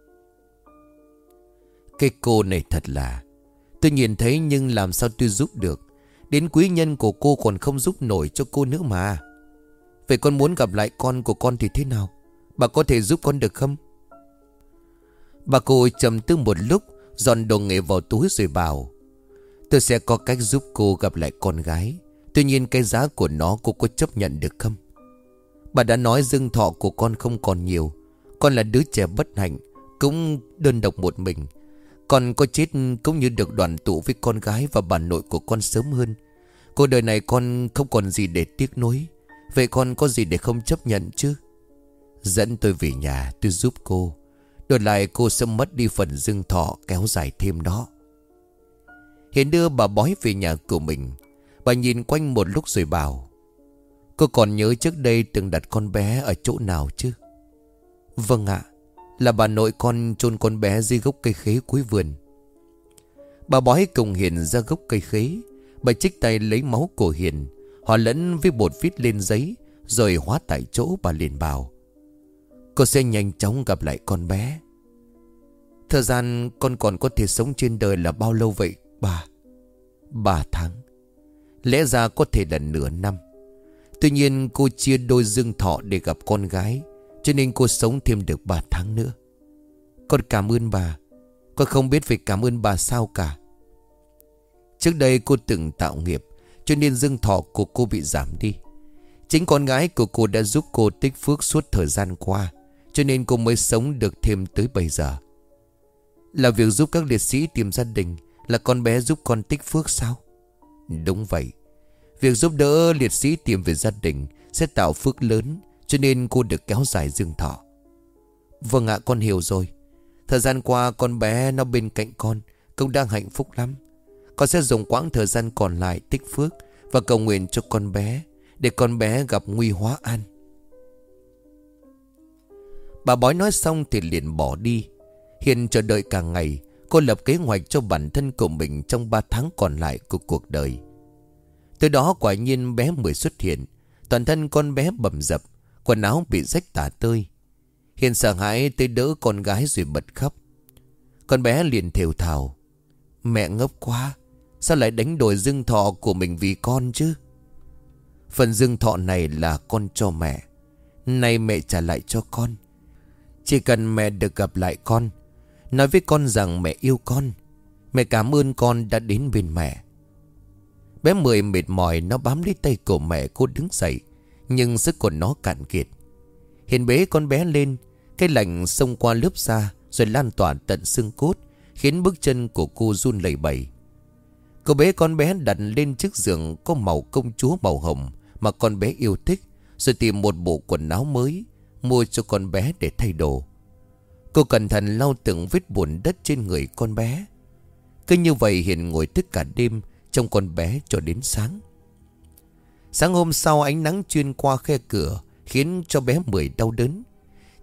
Cái cô này thật là, tôi nhìn thấy nhưng làm sao tôi giúp được. Đến quý nhân của cô còn không giúp nổi cho cô nữa mà. Vậy con muốn gặp lại con của con thì thế nào? Bà có thể giúp con được không? Bà cô trầm tư một lúc, dọn đồ nghề vào túi rồi bảo. Tôi sẽ có cách giúp cô gặp lại con gái. Tuy nhiên cái giá của nó cô có chấp nhận được không? Bà đã nói dương thọ của con không còn nhiều. Con là đứa trẻ bất hạnh, cũng đơn độc một mình. Con có chết cũng như được đoàn tụ với con gái và bà nội của con sớm hơn. Cuộc đời này con không còn gì để tiếc nuối. Vậy con có gì để không chấp nhận chứ? Dẫn tôi về nhà, tôi giúp cô. Đổi lại cô sẽ mất đi phần dương thọ kéo dài thêm đó. Hiền đưa bà bói về nhà của mình. Bà nhìn quanh một lúc rồi bảo. Cô còn nhớ trước đây từng đặt con bé ở chỗ nào chứ? Vâng ạ. Là bà nội con chôn con bé dưới gốc cây khế cuối vườn. Bà bói cùng Hiền ra gốc cây khế. Bà chích tay lấy máu của Hiền, hòa lẫn với bột viết lên giấy, rồi hóa tại chỗ. Bà liền bảo. Cô sẽ nhanh chóng gặp lại con bé. Thời gian con còn có thể sống trên đời là bao lâu vậy bà? 3 tháng. Lẽ ra có thể là nửa năm. Tuy nhiên cô chia đôi dương thọ để gặp con gái, cho nên cô sống thêm được 3 tháng nữa. Con cảm ơn bà. Con không biết phải cảm ơn bà sao cả. Trước đây cô từng tạo nghiệp, cho nên dương thọ của cô bị giảm đi. Chính con gái của cô đã giúp cô tích phước suốt thời gian qua, cho nên cô mới sống được thêm tới bây giờ. Là việc giúp các liệt sĩ tìm gia đình, là con bé giúp con tích phước sao? Đúng vậy. Việc giúp đỡ liệt sĩ tìm về gia đình sẽ tạo phước lớn, cho nên cô được kéo dài dương thọ. Vâng ạ, con hiểu rồi. Thời gian qua con bé nó bên cạnh con cũng đang hạnh phúc lắm. Con sẽ dùng quãng thời gian còn lại tích phước và cầu nguyện cho con bé, để con bé gặp nguy hóa an. Bà bói nói xong thì liền bỏ đi. Hiền chờ đợi cả ngày. Cô lập kế hoạch cho bản thân của mình trong 3 tháng còn lại của cuộc đời. Từ đó quả nhiên bé Mười xuất hiện. Toàn thân con bé bầm dập, quần áo bị rách tả tơi. Hiền sợ hãi tới đỡ con gái rồi bật khóc. Con bé liền thều thào. Mẹ ngốc quá, sao lại đánh đổi dương thọ của mình vì con chứ? Phần dương thọ này là con cho mẹ, nay mẹ trả lại cho con. Chỉ cần mẹ được gặp lại con, nói với con rằng mẹ yêu con, mẹ cảm ơn con đã đến bên mẹ. Bé Mười mệt mỏi, nó bám lấy tay của mẹ cô đứng dậy, nhưng sức của nó cạn kiệt. Hiền bế con bé lên. Cái lạnh xông qua lớp da rồi lan tỏa tận xương cốt, khiến bước chân của cô run lẩy bẩy. Cô bế con bé đặt lên chiếc giường có màu công chúa màu hồng mà con bé yêu thích, rồi tìm một bộ quần áo mới mua cho con bé để thay đồ. Cô cẩn thận lau từng vết bùn đất trên người con bé. Cứ như vậy Hiền ngồi thức cả đêm trông con bé cho đến sáng. Sáng hôm sau ánh nắng chuyên qua khe cửa khiến cho bé Mười đau đớn.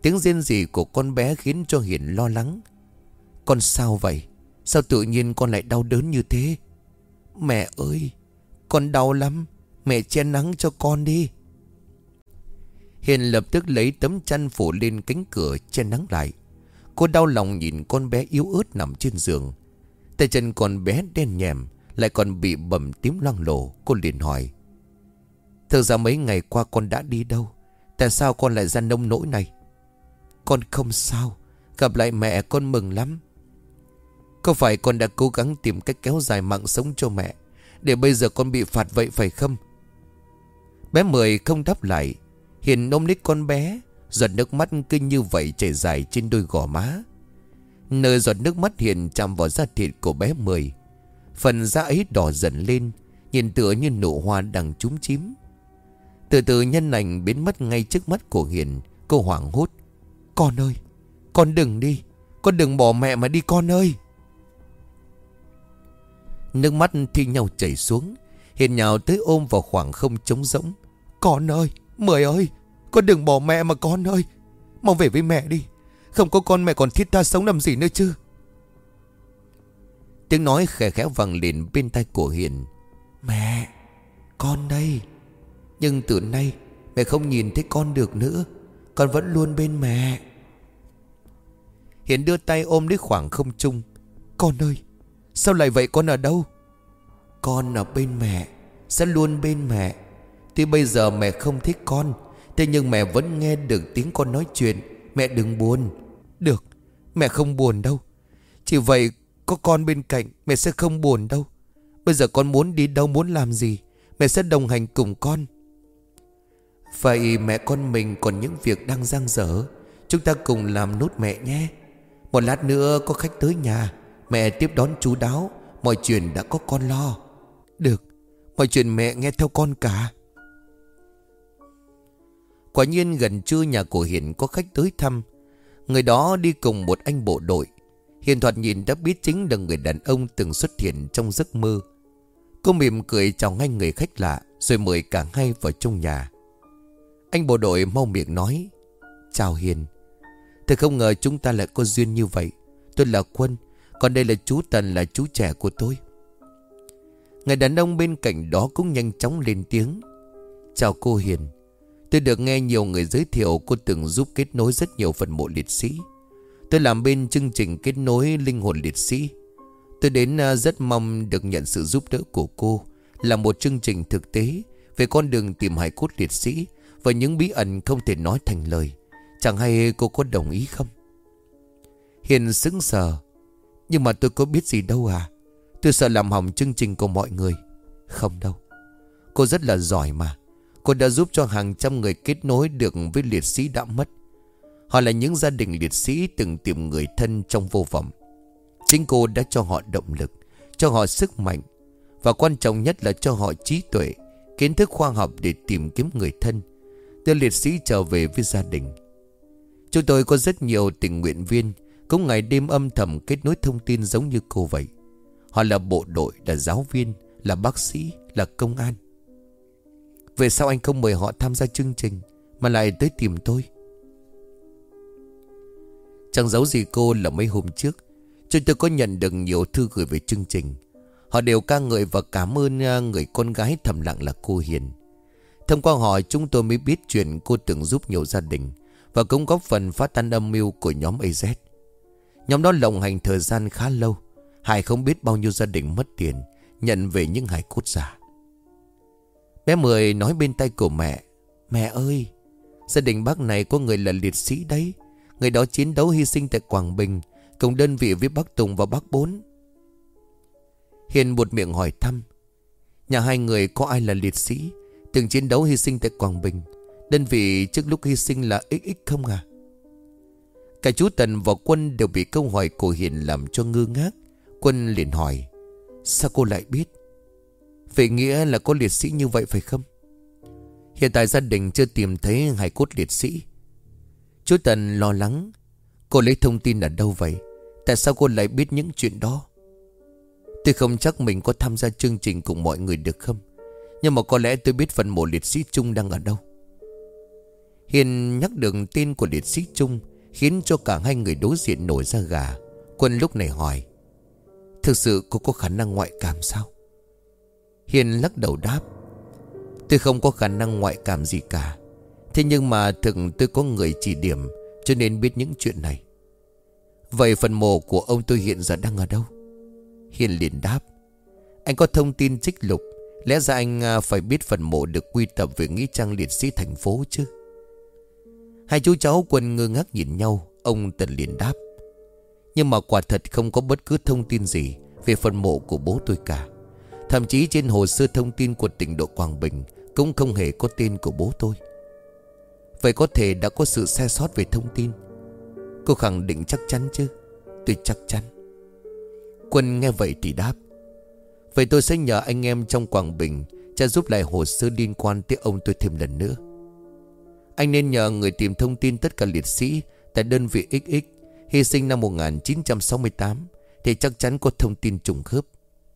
Tiếng rên rỉ của con bé khiến cho Hiền lo lắng. Con sao vậy? Sao tự nhiên con lại đau đớn như thế? Mẹ ơi, con đau lắm. Mẹ che nắng cho con đi. Hiền lập tức lấy tấm chăn phủ lên cánh cửa che nắng lại. Cô đau lòng nhìn con bé yếu ớt nằm trên giường. Tay chân con bé đen nhèm, lại còn bị bầm tím loang lổ. Cô liền hỏi: thực ra mấy ngày qua con đã đi đâu? Tại sao con lại ra nông nỗi này? Con không sao. Gặp lại mẹ con mừng lắm. Có phải con đã cố gắng tìm cách kéo dài mạng sống cho mẹ, để bây giờ con bị phạt vậy phải không? Bé Mười không đáp lại. Hiền ôm lấy con bé, giọt nước mắt cứ như vậy chảy dài trên đôi gò má. Nơi giọt nước mắt Hiền chạm vào da thịt của bé Mười. Phần da ấy đỏ dần lên, nhìn tựa như nụ hoa đang chúm chím. Từ từ nhân ảnh biến mất ngay trước mắt của Hiền. Cô hoảng hốt: con ơi, con đừng đi. Con đừng bỏ mẹ mà đi con ơi. Nước mắt thi nhau chảy xuống. Hiền nhào tới ôm vào khoảng không trống rỗng. Con ơi, Mười ơi, con đừng bỏ mẹ mà con ơi. Mau về với mẹ đi. Không có con mẹ còn thiết tha sống làm gì nữa chứ. Tiếng nói khẽ khẽ vang lên bên tai của Hiền: mẹ, con đây. Nhưng từ nay mẹ không nhìn thấy con được nữa. Con vẫn luôn bên mẹ. Hiền đưa tay ôm lấy khoảng không trung. Con ơi, sao lại vậy? Con ở đâu? Con ở bên mẹ, sẽ luôn bên mẹ. Thì bây giờ mẹ không thích con, thế nhưng mẹ vẫn nghe được tiếng con nói chuyện. Mẹ đừng buồn. Được, mẹ không buồn đâu. Chỉ vậy có con bên cạnh mẹ sẽ không buồn đâu. Bây giờ con muốn đi đâu, muốn làm gì, mẹ sẽ đồng hành cùng con. Vậy mẹ con mình còn những việc đang dang dở, chúng ta cùng làm nốt mẹ nhé. Một lát nữa có khách tới nhà, mẹ tiếp đón chú đáo. Mọi chuyện đã có con lo. Được, mọi chuyện mẹ nghe theo con cả. Quả nhiên gần trưa nhà của Hiền có khách tới thăm. Người đó đi cùng một anh bộ đội. Hiền thoạt nhìn đã biết chính là người đàn ông từng xuất hiện trong giấc mơ. Cô mỉm cười chào ngay người khách lạ, rồi mời cả hai vào trong nhà. Anh bộ đội mau miệng nói: chào Hiền. Thật không ngờ chúng ta lại có duyên như vậy. Tôi là Quân, còn đây là chú Tần, là chú trẻ của tôi. Người đàn ông bên cạnh đó cũng nhanh chóng lên tiếng: chào cô Hiền. Tôi được nghe nhiều người giới thiệu cô từng giúp kết nối rất nhiều phần mộ liệt sĩ. Tôi làm bên chương trình kết nối linh hồn liệt sĩ. Tôi đến rất mong được nhận sự giúp đỡ của cô, là một chương trình thực tế về con đường tìm hài cốt liệt sĩ và những bí ẩn không thể nói thành lời. Chẳng hay cô có đồng ý không? Hiền sững sờ: nhưng mà tôi có biết gì đâu à. Tôi sợ làm hỏng chương trình của mọi người. Không đâu, cô rất là giỏi mà. Cô đã giúp cho hàng trăm người kết nối được với liệt sĩ đã mất. Họ là những gia đình liệt sĩ từng tìm người thân trong vô vọng. Chính cô đã cho họ động lực, cho họ sức mạnh, và quan trọng nhất là cho họ trí tuệ, kiến thức khoa học để tìm kiếm người thân, đưa liệt sĩ trở về với gia đình. Chúng tôi có rất nhiều tình nguyện viên cũng ngày đêm âm thầm kết nối thông tin giống như cô vậy. Họ là bộ đội, là giáo viên, là bác sĩ, là công an. Vậy sao anh không mời họ tham gia chương trình mà lại tới tìm tôi? Chẳng giấu gì cô là mấy hôm trước chúng tôi có nhận được nhiều thư gửi về chương trình. Họ đều ca ngợi và cảm ơn người con gái thầm lặng là cô Hiền. Thông qua họ chúng tôi mới biết chuyện cô từng giúp nhiều gia đình, và cũng góp phần phá tan âm mưu của nhóm AZ. Nhóm đó lộng hành thời gian khá lâu. Hải không biết bao nhiêu gia đình mất tiền nhận về những hài cốt giả. Bé Mười nói bên tay của mẹ: mẹ ơi, gia đình bác này có người là liệt sĩ đấy. Người đó chiến đấu hy sinh tại Quảng Bình, cùng đơn vị với bác Tùng và bác Bốn. Hiền buột miệng hỏi thăm: nhà hai người có ai là liệt sĩ, từng chiến đấu hy sinh tại Quảng Bình, đơn vị trước lúc hy sinh là XX không à? Cả chú Tần và Quân đều bị câu hỏi của Hiền làm cho ngơ ngác. Quân liền hỏi: sao cô lại biết? Vậy nghĩa là có liệt sĩ như vậy phải không? Hiện tại gia đình chưa tìm thấy hài cốt liệt sĩ. Chú Tần lo lắng: cô lấy thông tin ở đâu vậy? Tại sao cô lại biết những chuyện đó? Tôi không chắc mình có tham gia chương trình cùng mọi người được không, nhưng mà có lẽ tôi biết phần mộ liệt sĩ chung đang ở đâu. Hiền nhắc được tên của liệt sĩ Trung, khiến cho cả hai người đối diện nổi da gà. Quân lúc này hỏi: thực sự cô có khả năng ngoại cảm sao? Hiền lắc đầu đáp: tôi không có khả năng ngoại cảm gì cả. Thế nhưng mà thực tôi có người chỉ điểm, cho nên biết những chuyện này. Vậy phần mộ của ông tôi hiện giờ đang ở đâu? Hiền liền đáp: anh có thông tin trích lục, lẽ ra anh phải biết phần mộ được quy tập về nghĩa trang liệt sĩ thành phố chứ. Hai chú cháu Quân ngơ ngác nhìn nhau. Ông Tần liền đáp: nhưng mà quả thật không có bất cứ thông tin gì về phần mộ của bố tôi cả. Thậm chí trên hồ sơ thông tin của tỉnh độ Quảng Bình cũng không hề có tên của bố tôi. Vậy có thể đã có sự sai sót về thông tin. Cô khẳng định chắc chắn chứ? Tôi chắc chắn. Quân nghe vậy thì đáp: vậy tôi sẽ nhờ anh em trong Quảng Bình tra giúp lại hồ sơ liên quan tới ông tôi thêm lần nữa. Anh nên nhờ người tìm thông tin tất cả liệt sĩ tại đơn vị XX hy sinh năm 1968 thì chắc chắn có thông tin trùng khớp.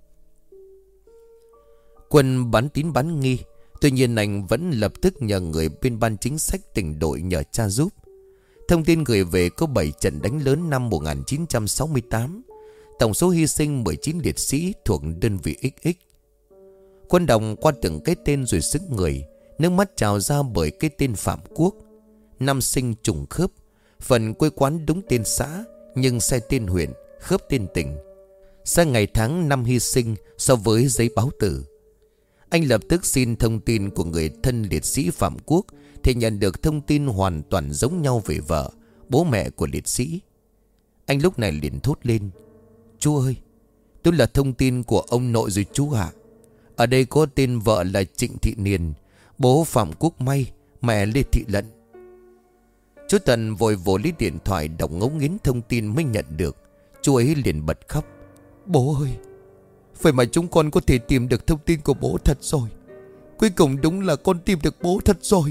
Quân bán tín bán nghi. Tuy nhiên anh vẫn lập tức nhờ người bên ban chính sách tỉnh đội nhờ tra giúp. Thông tin gửi về có 7 trận đánh lớn năm 1968. Tổng số hy sinh 19 liệt sĩ thuộc đơn vị XX. Quân đọc qua từng cái tên rồi sững người. Nước mắt trào ra bởi cái tên Phạm Quốc. Năm sinh trùng khớp. Phần quê quán đúng tên xã, nhưng sai tên huyện, khớp tên tỉnh. Sai ngày tháng năm hy sinh so với giấy báo tử. Anh lập tức xin thông tin của người thân liệt sĩ Phạm Quốc thì nhận được thông tin hoàn toàn giống nhau về vợ, bố mẹ của liệt sĩ. Anh lúc này liền thốt lên: chú ơi, tôi là thông tin của ông nội rồi chú ạ. Ở đây có tên vợ là Trịnh Thị Niền, bố Phạm Quốc May, mẹ Lê Thị Lận. Chú Tần vội vội lấy điện thoại đọc ngấu nghiến thông tin mới nhận được. Chú ấy liền bật khóc: bố ơi, vậy mà chúng con có thể tìm được thông tin của bố thật rồi. Cuối cùng đúng là con tìm được bố thật rồi.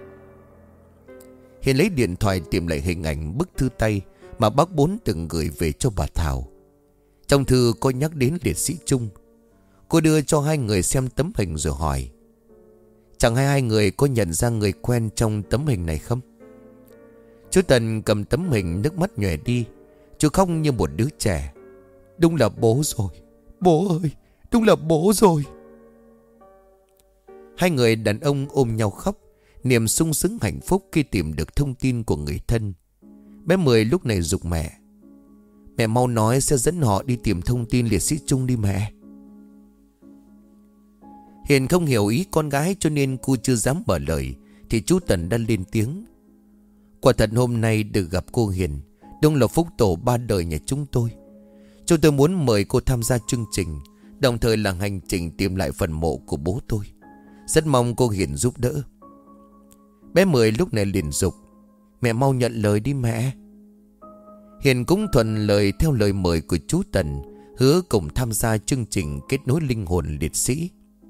Hiền lấy điện thoại tìm lại hình ảnh bức thư tay mà bác Bốn từng gửi về cho bà Thảo. Trong thư có nhắc đến liệt sĩ Trung. Cô đưa cho hai người xem tấm hình rồi hỏi: chẳng hay hai người có nhận ra người quen trong tấm hình này không? Chú Tần cầm tấm hình, nước mắt nhòe đi. Chú khóc như một đứa trẻ: đúng là bố rồi. Bố ơi, đúng là bố rồi. Hai người đàn ông ôm nhau khóc, niềm sung sướng hạnh phúc khi tìm được thông tin của người thân. Bé Mười lúc này giục mẹ: mẹ mau nói sẽ dẫn họ đi tìm thông tin liệt sĩ Trung đi mẹ. Hiền không hiểu ý con gái cho nên cô chưa dám mở lời. Thì chú Tần đã lên tiếng: quả thật hôm nay được gặp cô Hiền đúng là phúc tổ ba đời nhà chúng tôi. Chúng tôi muốn mời cô tham gia chương trình, đồng thời là hành trình tìm lại phần mộ của bố tôi. Rất mong cô Hiền giúp đỡ. Bé Mười lúc này liền giục: mẹ mau nhận lời đi mẹ. Hiền cũng thuận lời theo lời mời của chú Tần, hứa cùng tham gia chương trình kết nối linh hồn liệt sĩ.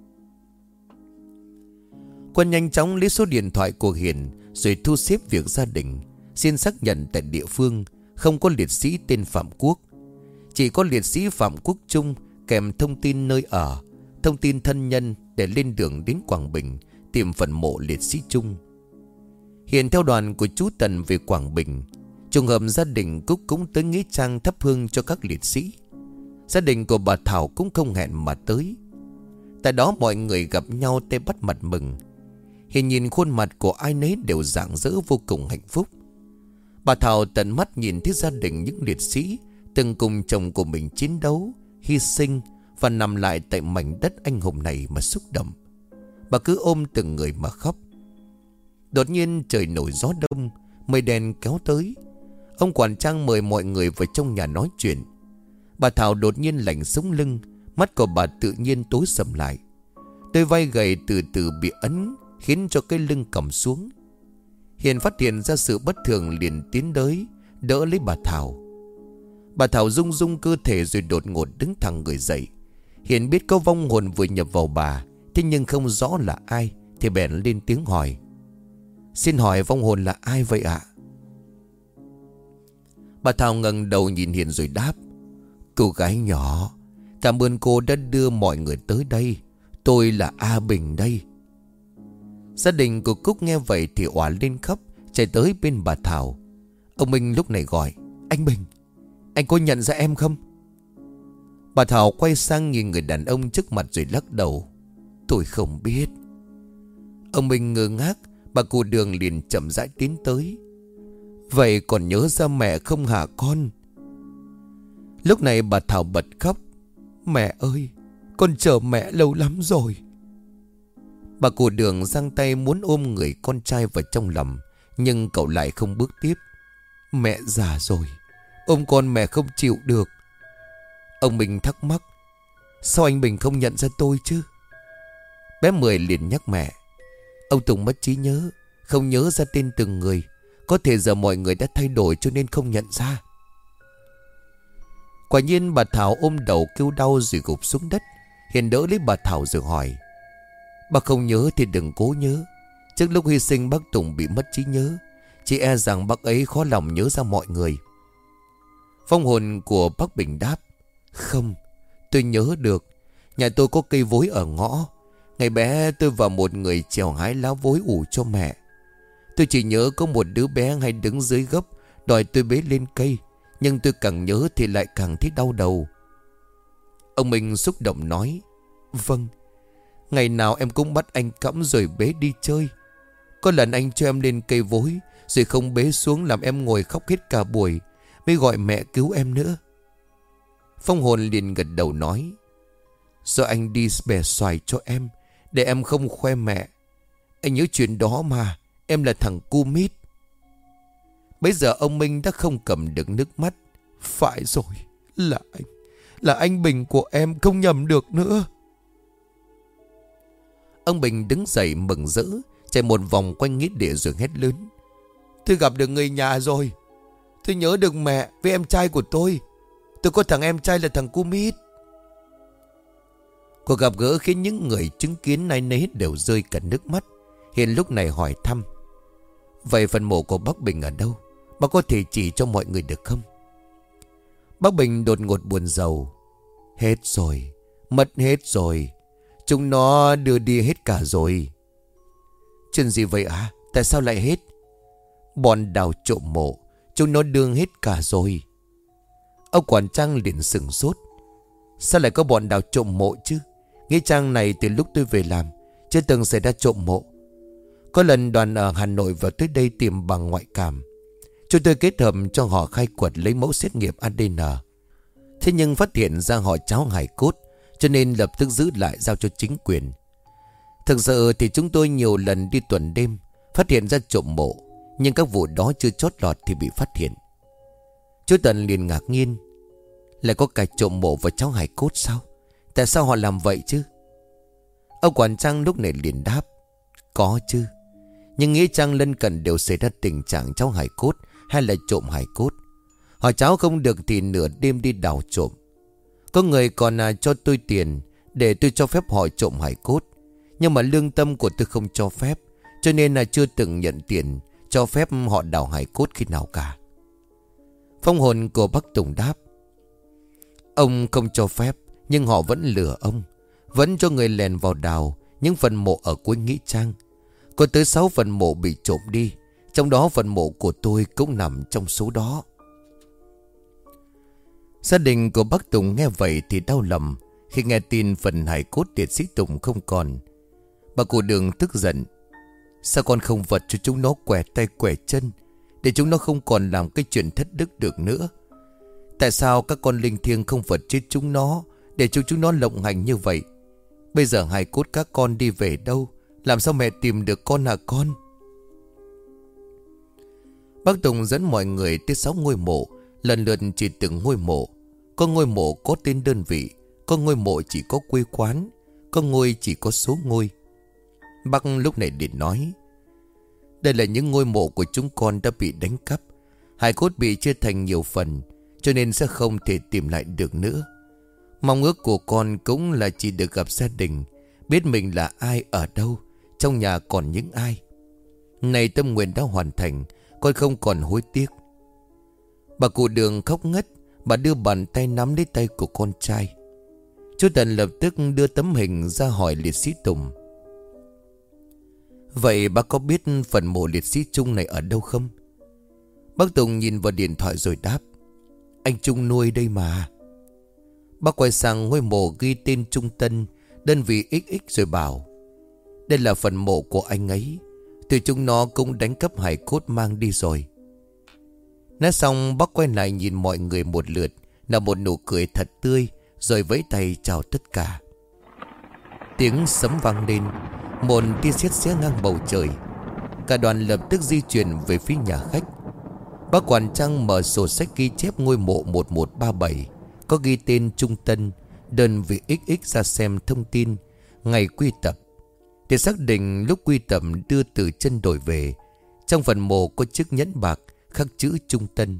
Quân nhanh chóng lấy số điện thoại của Hiền rồi thu xếp việc gia đình, xin xác nhận tại địa phương không có liệt sĩ tên Phạm Quốc. Chỉ có liệt sĩ Phạm Quốc Trung kèm thông tin nơi ở, thông tin thân nhân để lên đường đến Quảng Bình tìm phần mộ liệt sĩ Trung. Hiền theo đoàn của chú Tần về Quảng Bình. Trùng hợp gia đình Cúc cũng tới nghĩa trang thắp hương cho các liệt sĩ. Gia đình của bà Thảo cũng không hẹn mà tới. Tại đó mọi người gặp nhau tay bắt mặt mừng. Hiền nhìn khuôn mặt của ai nấy đều rạng rỡ vô cùng hạnh phúc. Bà Thảo tận mắt nhìn thấy gia đình những liệt sĩ từng cùng chồng của mình chiến đấu, hy sinh và nằm lại tại mảnh đất anh hùng này mà xúc động. Bà cứ ôm từng người mà khóc. Đột nhiên trời nổi gió đông, mây đen kéo tới. Ông quản trang mời mọi người vào trong nhà nói chuyện. Bà Thảo đột nhiên lạnh sống lưng, mắt của bà tự nhiên tối sầm lại. Đôi vai gầy từ từ bị ấn khiến cho cái lưng còng xuống. Hiền phát hiện ra sự bất thường liền tiến tới đỡ lấy bà Thảo. Bà Thảo rung rung cơ thể rồi đột ngột đứng thẳng người dậy. Hiền biết có vong hồn vừa nhập vào bà, thế nhưng không rõ là ai, thì bèn lên tiếng hỏi: xin hỏi vong hồn là ai vậy ạ? Bà Thảo ngẩng đầu nhìn Hiền rồi đáp: cô gái nhỏ, cảm ơn cô đã đưa mọi người tới đây. Tôi là A Bình đây. Gia đình của Cúc nghe vậy thì òa lên khóc, chạy tới bên bà Thảo. Ông Minh lúc này gọi: Anh Bình, anh có nhận ra em không? Bà Thảo quay sang nhìn người đàn ông trước mặt rồi lắc đầu: Tôi không biết. Ông Minh ngơ ngác. Bà cụ Đường liền chậm rãi tiến tới: Vậy còn nhớ ra mẹ không hả con? Lúc này bà Thảo bật khóc: Mẹ ơi, con chờ mẹ lâu lắm rồi. Bà cụ Đường giang tay muốn ôm người con trai vào trong lòng, nhưng cậu lại không bước tiếp. Mẹ già rồi, ôm con mẹ không chịu được. Ông Minh thắc mắc: Sao anh Bình không nhận ra tôi chứ? Bé Mười liền nhắc mẹ: Ông Tùng mất trí nhớ, không nhớ ra tên từng người. Có thể giờ mọi người đã thay đổi cho nên không nhận ra. Quả nhiên bà Thảo ôm đầu kêu đau rồi gục xuống đất. Hiền đỡ lấy bà Thảo rồi hỏi: Bác không nhớ thì đừng cố nhớ. Trước lúc hy sinh bác Tùng bị mất trí nhớ. Chị e rằng bác ấy khó lòng nhớ ra mọi người. Vong hồn của bác Bình đáp: Không, tôi nhớ được. Nhà tôi có cây vối ở ngõ. Ngày bé tôi và một người trèo hái lá vối ủ cho mẹ. Tôi chỉ nhớ có một đứa bé hay đứng dưới gốc đòi tôi bế lên cây. Nhưng tôi càng nhớ thì lại càng thấy đau đầu. Ông Minh xúc động nói: Vâng, ngày nào em cũng bắt anh cõng rồi bế đi chơi. Có lần anh cho em lên cây vối rồi không bế xuống, làm em ngồi khóc hết cả buổi, mới gọi mẹ cứu em nữa. Phong hồn liền gật đầu nói: Do anh đi bẻ xoài cho em, để em không khoe mẹ. Anh nhớ chuyện đó mà, em là thằng cu mít. Bây giờ ông Minh đã không cầm được nước mắt. Phải rồi, là anh Bình của em, không nhầm được nữa. Ông Bình đứng dậy mừng rỡ, chạy một vòng quanh nghĩa địa rồi hét lớn: Tôi gặp được người nhà rồi. Tôi nhớ được mẹ với em trai của tôi. Tôi có thằng em trai là thằng cu mít. Cuộc gặp gỡ khiến những người chứng kiến nay nấy đều rơi cả nước mắt. Hiền lúc này hỏi thăm: Vậy phần mộ của bác Bình ở đâu? Bác có thể chỉ cho mọi người được không? Bác Bình đột ngột buồn rầu: Hết rồi, mất hết rồi. Chúng nó đưa đi hết cả rồi. Chuyện gì vậy à? Tại sao lại hết? Bọn đào trộm mộ, chúng nó đưa hết cả rồi. Ông quản trang liền sửng sốt: Sao lại có bọn đào trộm mộ chứ? Nghĩa trang này từ lúc tôi về làm chưa từng xảy ra trộm mộ. Có lần đoàn ở Hà Nội vào tới đây tìm bằng ngoại cảm. Chúng tôi kết hợp cho họ khai quật lấy mẫu xét nghiệm ADN. Thế nhưng phát hiện ra họ tráo hài cốt, cho nên lập tức giữ lại giao cho chính quyền. Thực sự thì chúng tôi nhiều lần đi tuần đêm, phát hiện ra trộm mộ, nhưng các vụ đó chưa chót lọt thì bị phát hiện. Chú Tần liền ngạc nhiên: Lại có cả trộm mộ và tráo hài cốt sao? Tại sao họ làm vậy chứ? Ông quản trang lúc này liền đáp: Có chứ. Nhưng nghĩa trang lân cận đều xảy ra tình trạng tráo hài cốt hay là trộm hài cốt. Họ tráo không được thì nửa đêm đi đào trộm. Có người còn cho tôi tiền để tôi cho phép họ trộm hài cốt. Nhưng mà lương tâm của tôi không cho phép, cho nên là chưa từng nhận tiền cho phép họ đào hài cốt khi nào cả. Phong hồn của bác Tùng đáp: Ông không cho phép, nhưng họ vẫn lừa ông, vẫn cho người lèn vào đào những phần mộ ở cuối nghĩa trang. Có tới 6 phần mộ bị trộm đi, trong đó phần mộ của tôi cũng nằm trong số đó. Gia đình của bác Tùng nghe vậy thì đau lòng khi nghe tin phần hài cốt liệt sĩ Tùng không còn. Bà cụ Đường tức giận: Sao con không vật cho chúng nó quẻ tay quẻ chân, để chúng nó không còn làm cái chuyện thất đức được nữa? Tại sao các con linh thiêng không vật chết chúng nó, để cho chúng nó lộng hành như vậy? Bây giờ hài cốt các con đi về đâu? Làm sao mẹ tìm được con hả con? Bác Tùng dẫn mọi người tới 6 ngôi mộ, lần lượt chỉ từng ngôi mộ. Có ngôi mộ có tên đơn vị, có ngôi mộ chỉ có quê quán, có ngôi chỉ có số ngôi. Bác lúc này liền nói: Đây là những ngôi mộ của chúng con đã bị đánh cắp. Hài cốt bị chia thành nhiều phần, cho nên sẽ không thể tìm lại được nữa. Mong ước của con cũng là chỉ được gặp gia đình, biết mình là ai ở đâu, trong nhà còn những ai. Này tâm nguyện đã hoàn thành, con không còn hối tiếc. Bà cụ Đường khóc ngất. Bà đưa bàn tay nắm lấy tay của con trai. Chú Tần lập tức đưa tấm hình ra hỏi liệt sĩ Tùng: Vậy bác có biết phần mộ liệt sĩ Trung này ở đâu không? Bác Tùng nhìn vào điện thoại rồi đáp: Anh Trung nuôi đây mà. Bác quay sang ngôi mộ ghi tên Trung Tân, đơn vị XX rồi bảo: Đây là phần mộ của anh ấy. Từ chúng nó cũng đánh cắp hài cốt mang đi rồi. Nói xong bác quay lại nhìn mọi người một lượt, nở một nụ cười thật tươi, rồi vẫy tay chào tất cả. Tiếng sấm vang lên, một tia sét xé ngang bầu trời. Cả đoàn lập tức di chuyển về phía nhà khách. Bác quản trang mở sổ sách ghi chép ngôi mộ 1137 có ghi tên Trung Tân, đơn vị XX ra xem thông tin ngày quy tập, để xác định lúc quy tập đưa từ chân đổi về. Trong phần mộ có chiếc nhẫn bạc khắc chữ Trung Tân.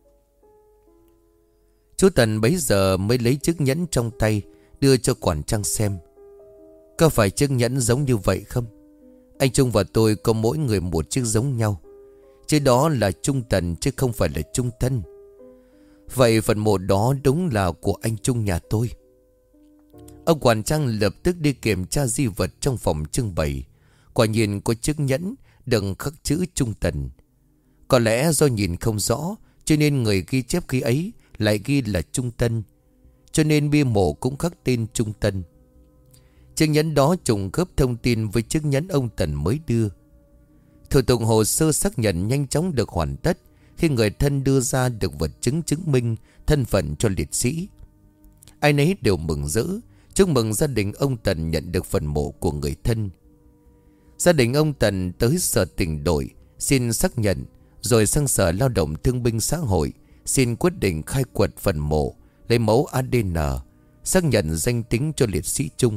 Chú Tần bấy giờ mới lấy chiếc nhẫn trong tay đưa cho quản trang xem. Có phải chiếc nhẫn giống như vậy không? Anh Trung và tôi có mỗi người một chiếc giống nhau. Chứ đó là Trung Tần chứ không phải là Trung Tân. Vậy phần mộ đó đúng là của anh Trung nhà tôi. Ông quản trang lập tức đi kiểm tra di vật trong phòng trưng bày. Quả nhiên có chiếc nhẫn đựng khắc chữ Trung Tần. Có lẽ do nhìn không rõ, cho nên người ghi chép khi ấy lại ghi là Trung Tân, cho nên bia mộ cũng khắc tên Trung Tân. Chiếc nhẫn đó trùng khớp thông tin với chiếc nhẫn ông Tần mới đưa. Thủ tục hồ sơ xác nhận nhanh chóng được hoàn tất khi người thân đưa ra được vật chứng chứng minh thân phận cho liệt sĩ. Ai nấy đều mừng rỡ, chúc mừng gia đình ông Tần nhận được phần mộ của người thân. Gia đình ông Tần tới sở tỉnh đội xin xác nhận, rồi sang sở lao động thương binh xã hội xin quyết định khai quật phần mộ, lấy mẫu ADN xác nhận danh tính cho liệt sĩ Trung.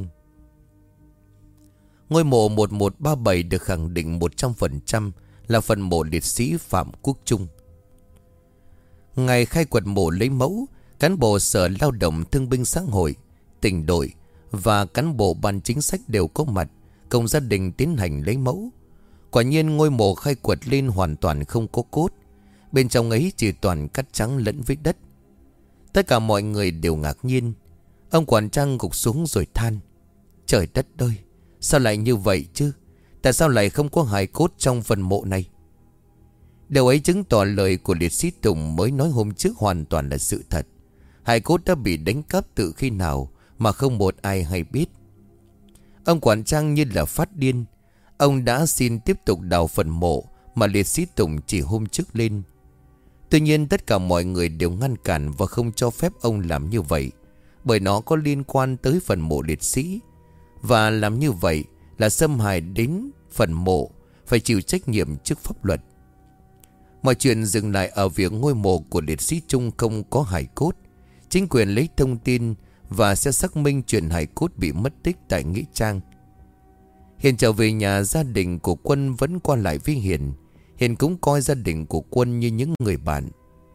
Ngôi mộ 1137 được khẳng định 100% là phần mộ liệt sĩ Phạm Quốc Trung. Ngày khai quật mộ lấy mẫu, cán bộ sở lao động thương binh xã hội, tỉnh đội và cán bộ ban chính sách đều có mặt, cùng gia đình tiến hành lấy mẫu. Quả nhiên ngôi mộ khai quật lên hoàn toàn không có cốt. Bên trong ấy chỉ toàn cát trắng lẫn với đất. Tất cả mọi người đều ngạc nhiên. Ông quản trang gục xuống rồi than: Trời đất ơi, sao lại như vậy chứ? Tại sao lại không có hài cốt trong phần mộ này? Điều ấy chứng tỏ lời của liệt sĩ Tùng mới nói hôm trước hoàn toàn là sự thật. Hài cốt đã bị đánh cắp từ khi nào mà không một ai hay biết. Ông quản trang như là phát điên. Ông đã xin tiếp tục đào phần mộ mà liệt sĩ Tùng chỉ hôm trước lên. Tuy nhiên tất cả mọi người đều ngăn cản và không cho phép ông làm như vậy, bởi nó có liên quan tới phần mộ liệt sĩ. Và làm như vậy là xâm hại đến phần mộ, phải chịu trách nhiệm trước pháp luật. Mọi chuyện dừng lại ở việc ngôi mộ của liệt sĩ Trung không có hài cốt. Chính quyền lấy thông tin và sẽ xác minh chuyện hài cốt bị mất tích tại nghĩa trang. Hiền trở về nhà, gia đình của Quân vẫn qua lại với Hiền. Hiền cũng coi gia đình của Quân như những người bạn.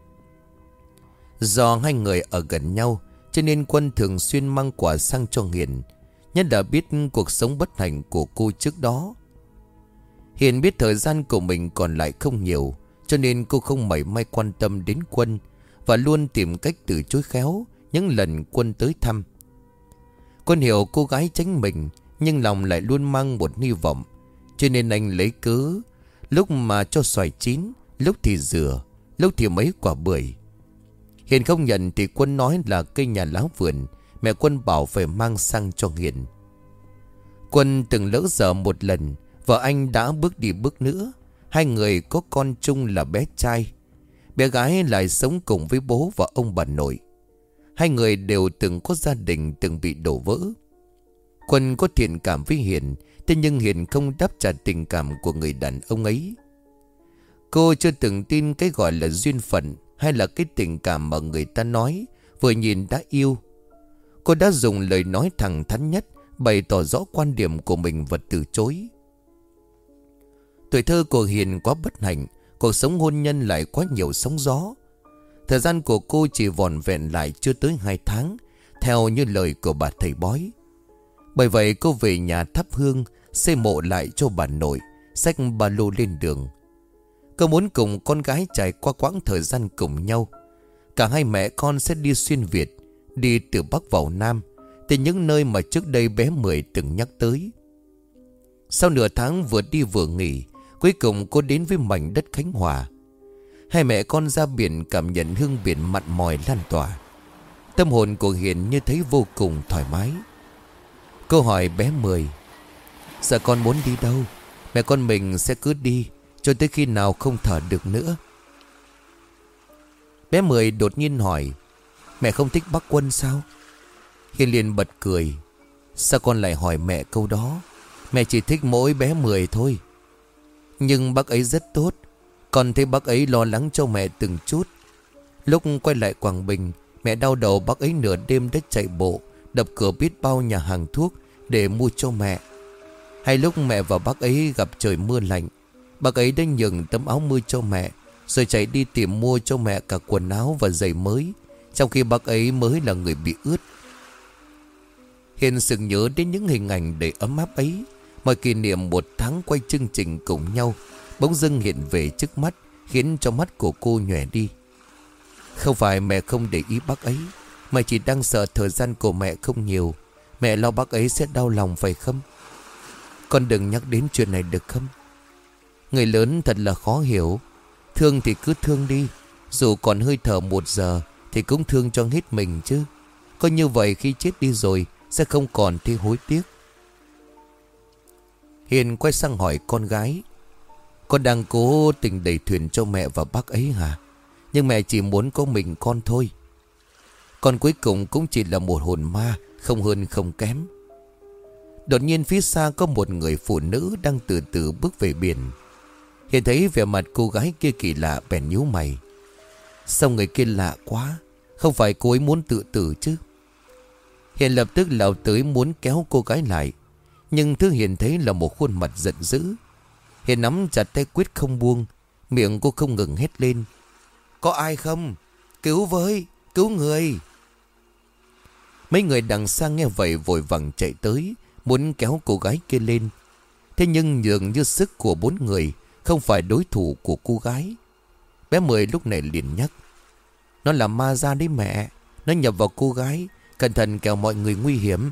Do hai người ở gần nhau, cho nên Quân thường xuyên mang quà sang cho Hiền, nhất là biết cuộc sống bất hạnh của cô trước đó. Hiền biết thời gian của mình còn lại không nhiều, cho nên cô không mảy may quan tâm đến Quân và luôn tìm cách từ chối khéo những lần Quân tới thăm. Quân hiểu cô gái tránh mình, nhưng lòng lại luôn mang một hy vọng, cho nên anh lấy cớ lúc mà cho xoài chín, lúc thì dừa, lúc thì mấy quả bưởi. Hiền không nhận thì Quân nói là cây nhà lá vườn, mẹ Quân bảo phải mang sang cho Hiền. Quân từng lỡ dở một lần, vợ anh đã bước đi bước nữa. Hai người có con chung là bé trai. Bé gái lại sống cùng với bố và ông bà nội. Hai người đều từng có gia đình từng bị đổ vỡ. Quân có thiện cảm với Hiền, thế nhưng Hiền không đáp trả tình cảm của người đàn ông ấy. Cô chưa từng tin cái gọi là duyên phận, hay là cái tình cảm mà người ta nói vừa nhìn đã yêu. Cô đã dùng lời nói thẳng thắn nhất bày tỏ rõ quan điểm của mình và từ chối. Tuổi thơ của Hiền quá bất hạnh, cuộc sống hôn nhân lại quá nhiều sóng gió. Thời gian của cô chỉ vỏn vẹn lại chưa tới 2 tháng, theo như lời của bà thầy bói. Bởi vậy cô về nhà thắp hương, xây mộ lại cho bà nội, xách ba lô lên đường. Cô muốn cùng con gái trải qua quãng thời gian cùng nhau. Cả hai mẹ con sẽ đi xuyên Việt, đi từ Bắc vào Nam, từ những nơi mà trước đây bé Mười từng nhắc tới. Sau nửa tháng vừa đi vừa nghỉ, cuối cùng cô đến với mảnh đất Khánh Hòa. Hai mẹ con ra biển cảm nhận hương biển mặn mòi lan tỏa. Tâm hồn của Hiền như thấy vô cùng thoải mái. Cô hỏi bé Mười: Giờ con muốn đi đâu? Mẹ con mình sẽ cứ đi cho tới khi nào không thở được nữa. Bé Mười đột nhiên hỏi: Mẹ không thích bác Quân sao? Hiền liền bật cười: Sao con lại hỏi mẹ câu đó? Mẹ chỉ thích mỗi bé Mười thôi. Nhưng bác ấy rất tốt. Con thấy bác ấy lo lắng cho mẹ từng chút. Lúc quay lại Quảng Bình, mẹ đau đầu bác ấy nửa đêm đã chạy bộ đập cửa biết bao nhà hàng thuốc để mua cho mẹ. Hay lúc mẹ và bác ấy gặp trời mưa lạnh, bác ấy đã nhường tấm áo mưa cho mẹ, rồi chạy đi tìm mua cho mẹ cả quần áo và giày mới, trong khi bác ấy mới là người bị ướt. Hiền sực nhớ đến những hình ảnh đầy ấm áp ấy. Mọi kỷ niệm một tháng quay chương trình cùng nhau bỗng dưng hiện về trước mắt, khiến cho mắt của cô nhòe đi. Không phải mẹ không để ý bác ấy, mà chỉ đang sợ thời gian của mẹ không nhiều. Mẹ lo bác ấy sẽ đau lòng phải không? Con đừng nhắc đến chuyện này được không? Người lớn thật là khó hiểu. Thương thì cứ thương đi. Dù còn hơi thở 1 giờ thì cũng thương cho hết mình chứ. Có như vậy khi chết đi rồi sẽ không còn thấy hối tiếc. Hiền quay sang hỏi con gái: Con đang cố tình đẩy thuyền cho mẹ và bác ấy hả? Nhưng mẹ chỉ muốn có mình con thôi. Con cuối cùng cũng chỉ là một hồn ma, không hơn không kém. Đột nhiên phía xa có một người phụ nữ đang từ từ bước về biển. Hiền thấy vẻ mặt cô gái kia kỳ lạ bèn nhíu mày. Sao người kia lạ quá? Không phải cô ấy muốn tự tử chứ? Hiền lập tức lao tới muốn kéo cô gái lại. Nhưng thứ Hiền thấy là một khuôn mặt giận dữ. Hiền nắm chặt tay quyết không buông. Miệng cô không ngừng hét lên: Có ai không? Cứu với! Cứu người! Mấy người đằng xa nghe vậy vội vàng chạy tới, muốn kéo cô gái kia lên. Thế nhưng nhường như sức của 4 người không phải đối thủ của cô gái. Bé Mười lúc này liền nhắc: Nó là ma ra đấy mẹ. Nó nhập vào cô gái. Cẩn thận kẻo mọi người nguy hiểm.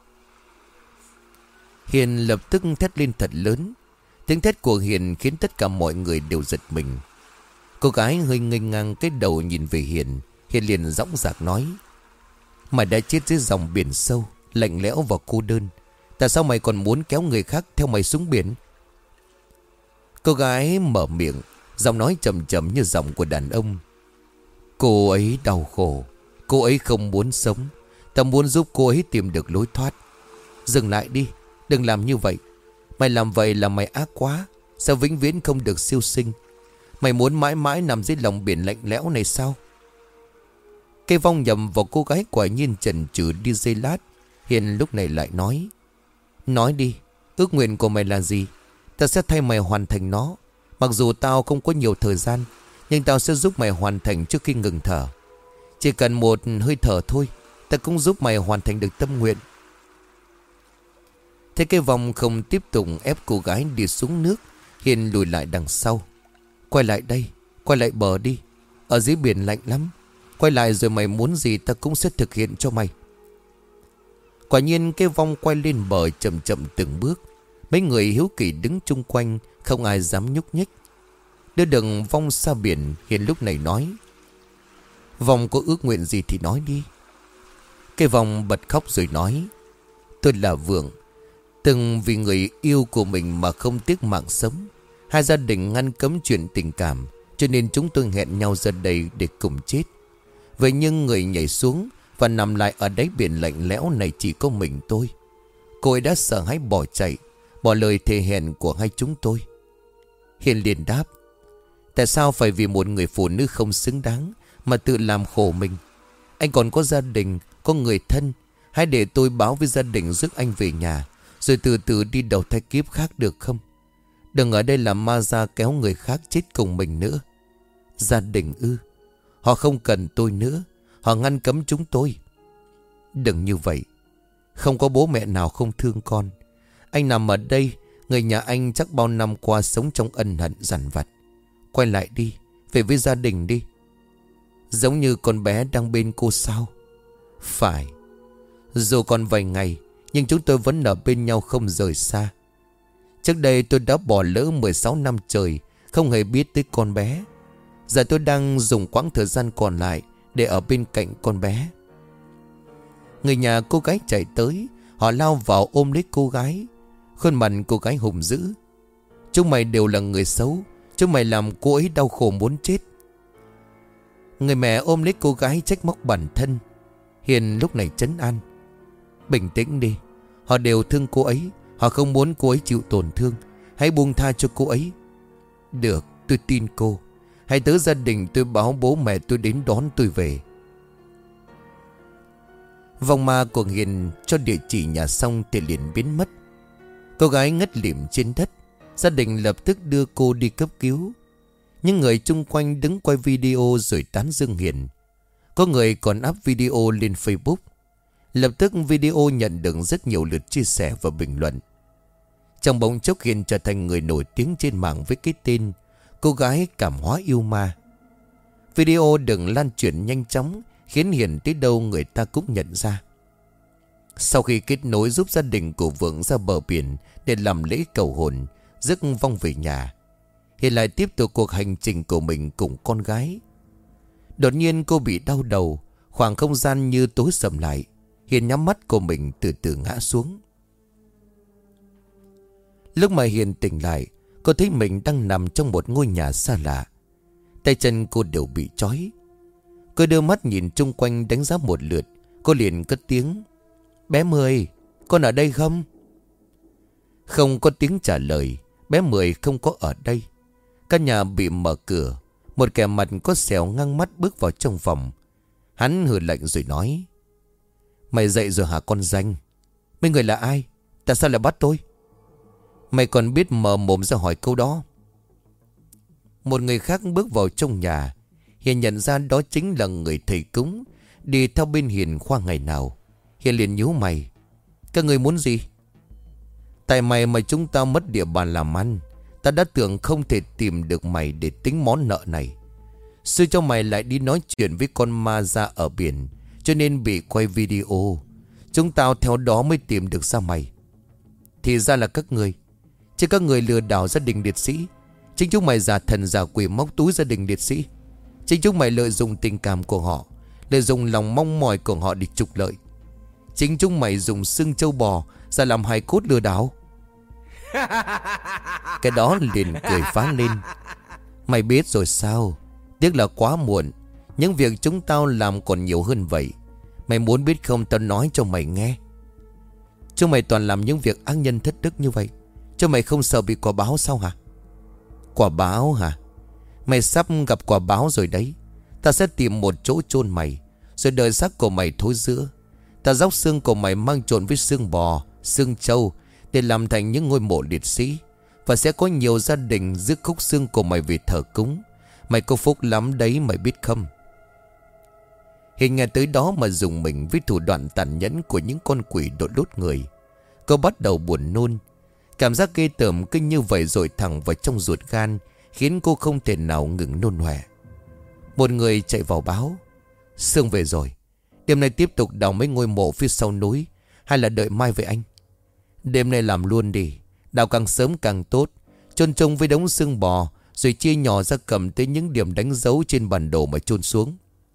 Hiền lập tức thét lên thật lớn. Tiếng thét của Hiền khiến tất cả mọi người đều giật mình. Cô gái hơi nghênh ngang cái đầu nhìn về Hiền. Hiền liền dõng dạc nói: Mày đã chết dưới dòng biển sâu, lạnh lẽo và cô đơn. Tại sao mày còn muốn kéo người khác theo mày xuống biển? Cô gái mở miệng, giọng nói trầm trầm như giọng của đàn ông: Cô ấy đau khổ. Cô ấy không muốn sống. Ta muốn giúp cô ấy tìm được lối thoát. Dừng lại đi. Đừng làm như vậy. Mày làm vậy là mày ác quá. Sao vĩnh viễn không được siêu sinh? Mày muốn mãi mãi nằm dưới lòng biển lạnh lẽo này sao? Cây vong nhầm vào cô gái quả nhiên chần chừ đi giây lát. Hiền lúc này lại nói: Nói đi. Ước nguyện của mày là gì? Ta sẽ thay mày hoàn thành nó. Mặc dù tao không có nhiều thời gian, nhưng tao sẽ giúp mày hoàn thành trước khi ngừng thở. Chỉ cần một hơi thở thôi, ta cũng giúp mày hoàn thành được tâm nguyện. Thế cái vòng không tiếp tục ép cô gái đi xuống nước. Hiền lùi lại đằng sau: Quay lại đây. Quay lại bờ đi. Ở dưới biển lạnh lắm. Quay lại rồi mày muốn gì ta cũng sẽ thực hiện cho mày. Quả nhiên cái vong quay lên bờ chậm chậm từng bước. Mấy người hiếu kỳ đứng chung quanh, không ai dám nhúc nhích. Đưa đừng vong xa biển. Hiền lúc này nói: Vong có ước nguyện gì thì nói đi. Cái vong bật khóc rồi nói: Tôi là Vượng. Từng vì người yêu của mình mà không tiếc mạng sống. Hai gia đình ngăn cấm chuyện tình cảm, cho nên chúng tôi hẹn nhau ra đây để cùng chết. Vậy nhưng người nhảy xuống và nằm lại ở đáy biển lạnh lẽo này chỉ có mình tôi. Cô ấy đã sợ hãi bỏ chạy, bỏ lời thề hẹn của hai chúng tôi. Hiền liền đáp: Tại sao phải vì một người phụ nữ không xứng đáng mà tự làm khổ mình? Anh còn có gia đình, có người thân. Hãy để tôi báo với gia đình rước anh về nhà, rồi từ từ đi đầu thai kiếp khác được không? Đừng ở đây làm ma ra kéo người khác chết cùng mình nữa. Gia đình ư? Họ không cần tôi nữa. Họ ngăn cấm chúng tôi. Đừng như vậy. Không có bố mẹ nào không thương con. Anh nằm ở đây, người nhà anh chắc bao năm qua sống trong ân hận dằn vặt. Quay lại đi, về với gia đình đi. Giống như con bé đang bên cô sao? Phải. Dù còn vài ngày, nhưng chúng tôi vẫn ở bên nhau không rời xa. Trước đây tôi đã bỏ lỡ 16 năm trời, không hề biết tới con bé. Giờ tôi đang dùng quãng thời gian còn lại để ở bên cạnh con bé. Người nhà cô gái chạy tới, họ lao vào ôm lấy cô gái. Khuôn mặt cô gái hùng dữ. Chúng mày đều là người xấu, chúng mày làm cô ấy đau khổ muốn chết. Người mẹ ôm lấy cô gái trách móc bản thân. Hiền lúc này trấn an. Bình tĩnh đi, họ đều thương cô ấy, họ không muốn cô ấy chịu tổn thương. Hãy buông tha cho cô ấy. Được, tôi tin cô. Hãy tới gia đình tôi báo bố mẹ tôi đến đón tôi về. Vòng ma của Hiền cho địa chỉ nhà xong thì liền biến mất. Cô gái ngất lịm trên đất. Gia đình lập tức đưa cô đi cấp cứu. Những người chung quanh đứng quay video rồi tán dương Hiền. Có người còn up video lên Facebook. Lập tức video nhận được rất nhiều lượt chia sẻ và bình luận. Trong bỗng chốc Hiền trở thành người nổi tiếng trên mạng với cái tên cô gái cảm hóa yêu ma. Video được lan truyền nhanh chóng, khiến Hiền tới đâu người ta cũng nhận ra. Sau khi kết nối giúp gia đình của Vượng ra bờ biển để làm lễ cầu hồn, rước vong về nhà, Hiền lại tiếp tục cuộc hành trình của mình cùng con gái. Đột nhiên cô bị đau đầu, khoảng không gian như tối sầm lại. Hiền nhắm mắt của mình từ từ ngã xuống. Lúc mà Hiền tỉnh lại, cô thấy mình đang nằm trong một ngôi nhà xa lạ. Tay chân cô đều bị trói. Cô đưa mắt nhìn chung quanh đánh giá một lượt. Cô liền cất tiếng. Bé Mười, con ở đây không? Không có tiếng trả lời. Bé Mười không có ở đây. Căn nhà bị mở cửa. Một kẻ mặt có sẹo ngang mắt bước vào trong phòng. Hắn hừ lạnh rồi nói. Mày dậy rồi hả con danh? Mấy người là ai? Tại sao lại bắt tôi? Mày còn biết mở mồm ra hỏi câu đó? Một người khác bước vào trong nhà. Hiền nhận ra đó chính là người thầy cúng đi theo bên Hiền qua ngày nào. Hiền liền nhíu mày. Các người muốn gì? Tại mày mà chúng ta mất địa bàn làm ăn. Ta đã tưởng không thể tìm được mày để tính món nợ này. Sư cho mày lại đi nói chuyện với con ma ra ở biển, cho nên bị quay video. Chúng tao theo đó mới tìm được ra mày. Thì ra là các người. Chứ các người lừa đảo gia đình liệt sĩ. Chính chúng mày giả thần giả quỷ móc túi gia đình liệt sĩ. Chính chúng mày lợi dụng tình cảm của họ, lợi dụng lòng mong mỏi của họ để trục lợi. Chính chúng mày dùng xương trâu bò ra làm hài cốt lừa đảo. Cái đó liền cười phá lên. Mày biết rồi sao? Tiếc là quá muộn. Những việc chúng tao làm còn nhiều hơn vậy. Mày muốn biết không, tao nói cho mày nghe. Chúng mày toàn làm những việc ác nhân thất đức như vậy. Chứ mày không sợ bị quả báo sao hả? Quả báo hả? Mày sắp gặp quả báo rồi đấy. Ta sẽ tìm một chỗ chôn mày, rồi đợi xác của mày thối rữa. Ta róc xương của mày mang trộn với xương bò, xương trâu để làm thành những ngôi mộ liệt sĩ. Và sẽ có nhiều gia đình rước khúc xương của mày về thờ cúng. Mày có phúc lắm đấy, mày biết không? Hiền nghe tới đó mà dùng mình với thủ đoạn tàn nhẫn của những con quỷ đốt đốt người. Cô bắt đầu buồn nôn. Cảm giác ghê tởm kinh như vậy rồi thẳng vào trong ruột gan, khiến cô không thể nào ngừng nôn ọe. Một người chạy vào báo. Sương về rồi. Đêm nay tiếp tục đào mấy ngôi mộ phía sau núi, hay là đợi mai về anh? Đêm nay làm luôn đi. Đào càng sớm càng tốt. Chôn trông với đống xương bò, rồi chia nhỏ ra cầm tới những điểm đánh dấu trên bản đồ mà chôn xuống.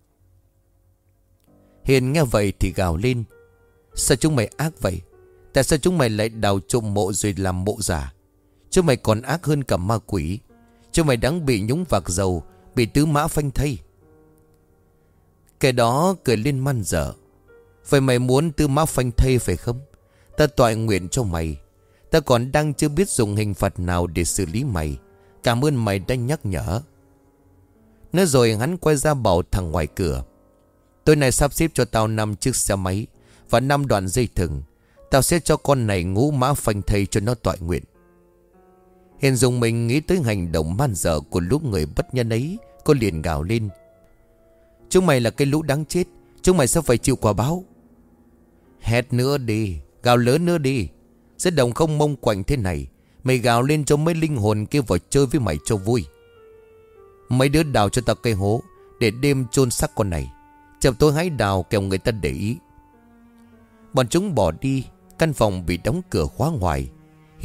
Hiền nghe vậy thì gào lên. Sao chúng mày ác vậy? Tại sao chúng mày lại đào trộm mộ rồi làm mộ giả? Chúng mày còn ác hơn cả ma quỷ. Chúng mày đáng bị nhúng vạc dầu, bị tứ mã phanh thây. Kẻ đó cười lên man dở. Vậy mày muốn tứ mã phanh thây phải không? Ta toại nguyện cho mày. Ta còn đang chưa biết dùng hình phạt nào để xử lý mày. Cảm ơn mày đã nhắc nhở. Nói rồi hắn quay ra bảo thằng ngoài cửa. Tối nay sắp xếp cho tao 5 chiếc xe máy và 5 đoạn dây thừng. Tao sẽ cho con này ngũ mã phanh thây cho nó toại nguyện. Hiền dùng mình nghĩ tới hành động man dở của lũ người bất nhân ấy. Cô liền gào lên. Chúng mày là cái lũ đáng chết. Chúng mày sẽ phải chịu quả báo. Hét nữa đi. Gào lớn nữa đi. Sẽ đồng không mông quạnh thế này. Mày gào lên cho mấy linh hồn kia vào chơi với mày cho vui. Mấy đứa đào cho tao cây hố để đêm chôn xác con này. Chậm tối hãy đào kẻo người ta để ý. Bọn chúng bỏ đi. Căn phòng bị đóng cửa khóa ngoài.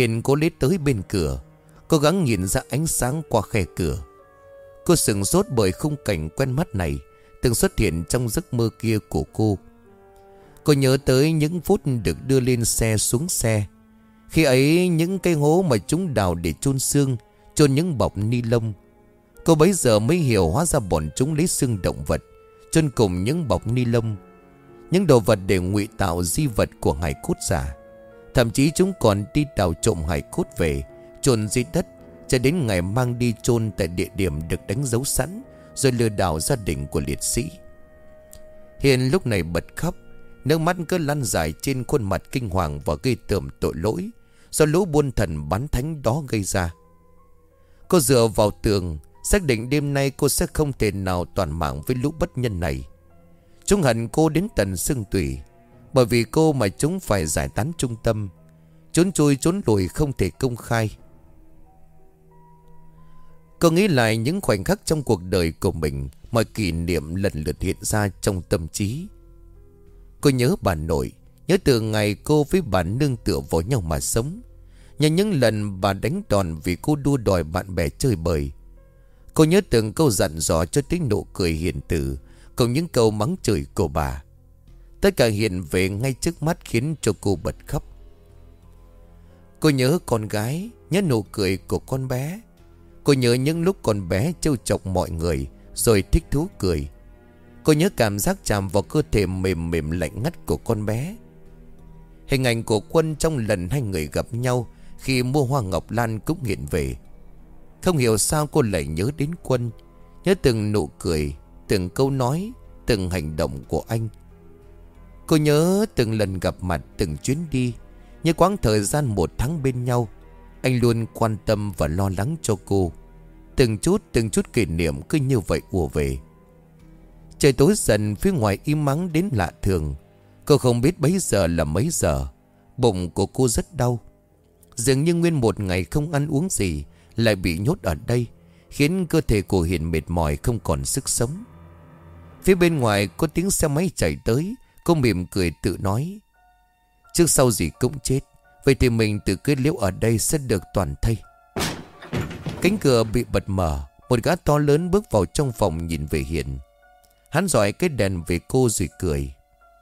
Hiền cố lấy tới bên cửa, cố gắng nhìn ra ánh sáng qua khe cửa. Cô sửng sốt bởi khung cảnh quen mắt này từng xuất hiện trong giấc mơ kia của cô. Cô nhớ tới những phút được đưa lên xe xuống xe. Khi ấy những cái hố mà chúng đào để chôn xương, chôn những bọc ni lông. Cô bấy giờ mới hiểu hóa ra bọn chúng lấy xương động vật chôn cùng những bọc ni lông, những đồ vật để ngụy tạo di vật của hài cốt giả. Thậm chí chúng còn đi đào trộm hài cốt về chôn dưới đất, cho đến ngày mang đi chôn tại địa điểm được đánh dấu sẵn, rồi lừa đảo gia đình của liệt sĩ. Hiền lúc này bật khóc, nước mắt cứ lăn dài trên khuôn mặt kinh hoàng và gây tởm tội lỗi do lũ buôn thần bán thánh đó gây ra. Cô dựa vào tường, xác định đêm nay cô sẽ không thể nào toàn mạng với lũ bất nhân này. Chúng hận cô đến tận xương tủy, bởi vì cô mà chúng phải giải tán trung tâm, trốn chui trốn lùi không thể công khai. Cô nghĩ lại những khoảnh khắc trong cuộc đời của mình, mọi kỷ niệm lần lượt hiện ra trong tâm trí. Cô nhớ bà nội, nhớ từ ngày cô với bà nương tựa vào nhau mà sống, nhớ những lần bà đánh đòn vì cô đua đòi bạn bè chơi bời. Cô nhớ từng câu dặn dò cho tiếng nụ cười hiền từ, cùng những câu mắng chửi của bà. Tất cả hiện về ngay trước mắt khiến cho cô bật khóc. Cô nhớ con gái, nhớ nụ cười của con bé. Cô nhớ những lúc con bé trêu chọc mọi người rồi thích thú cười. Cô nhớ cảm giác chạm vào cơ thể mềm mềm lạnh ngắt của con bé. Hình ảnh của Quân trong lần hai người gặp nhau khi mua hoa ngọc lan cũng hiện về. Không hiểu sao cô lại nhớ đến Quân, nhớ từng nụ cười, từng câu nói, từng hành động của anh. Cô nhớ từng lần gặp mặt, từng chuyến đi, như quãng thời gian 1 tháng bên nhau. Anh luôn quan tâm và lo lắng cho cô. Từng chút kỷ niệm cứ như vậy ùa về. Trời tối dần, phía ngoài im ắng đến lạ thường. Cô không biết bấy giờ là mấy giờ. Bụng của cô rất đau. Dường như nguyên một ngày không ăn uống gì lại bị nhốt ở đây, khiến cơ thể của Hiền mệt mỏi không còn sức sống. Phía bên ngoài có tiếng xe máy chạy tới. Cô mỉm cười tự nói, trước sau gì cũng chết, vậy thì mình tự kết liễu ở đây sẽ được toàn thây. Cánh cửa bị bật mở. Một gã to lớn bước vào trong phòng nhìn về Hiền. Hắn dọi cái đèn về cô rồi cười.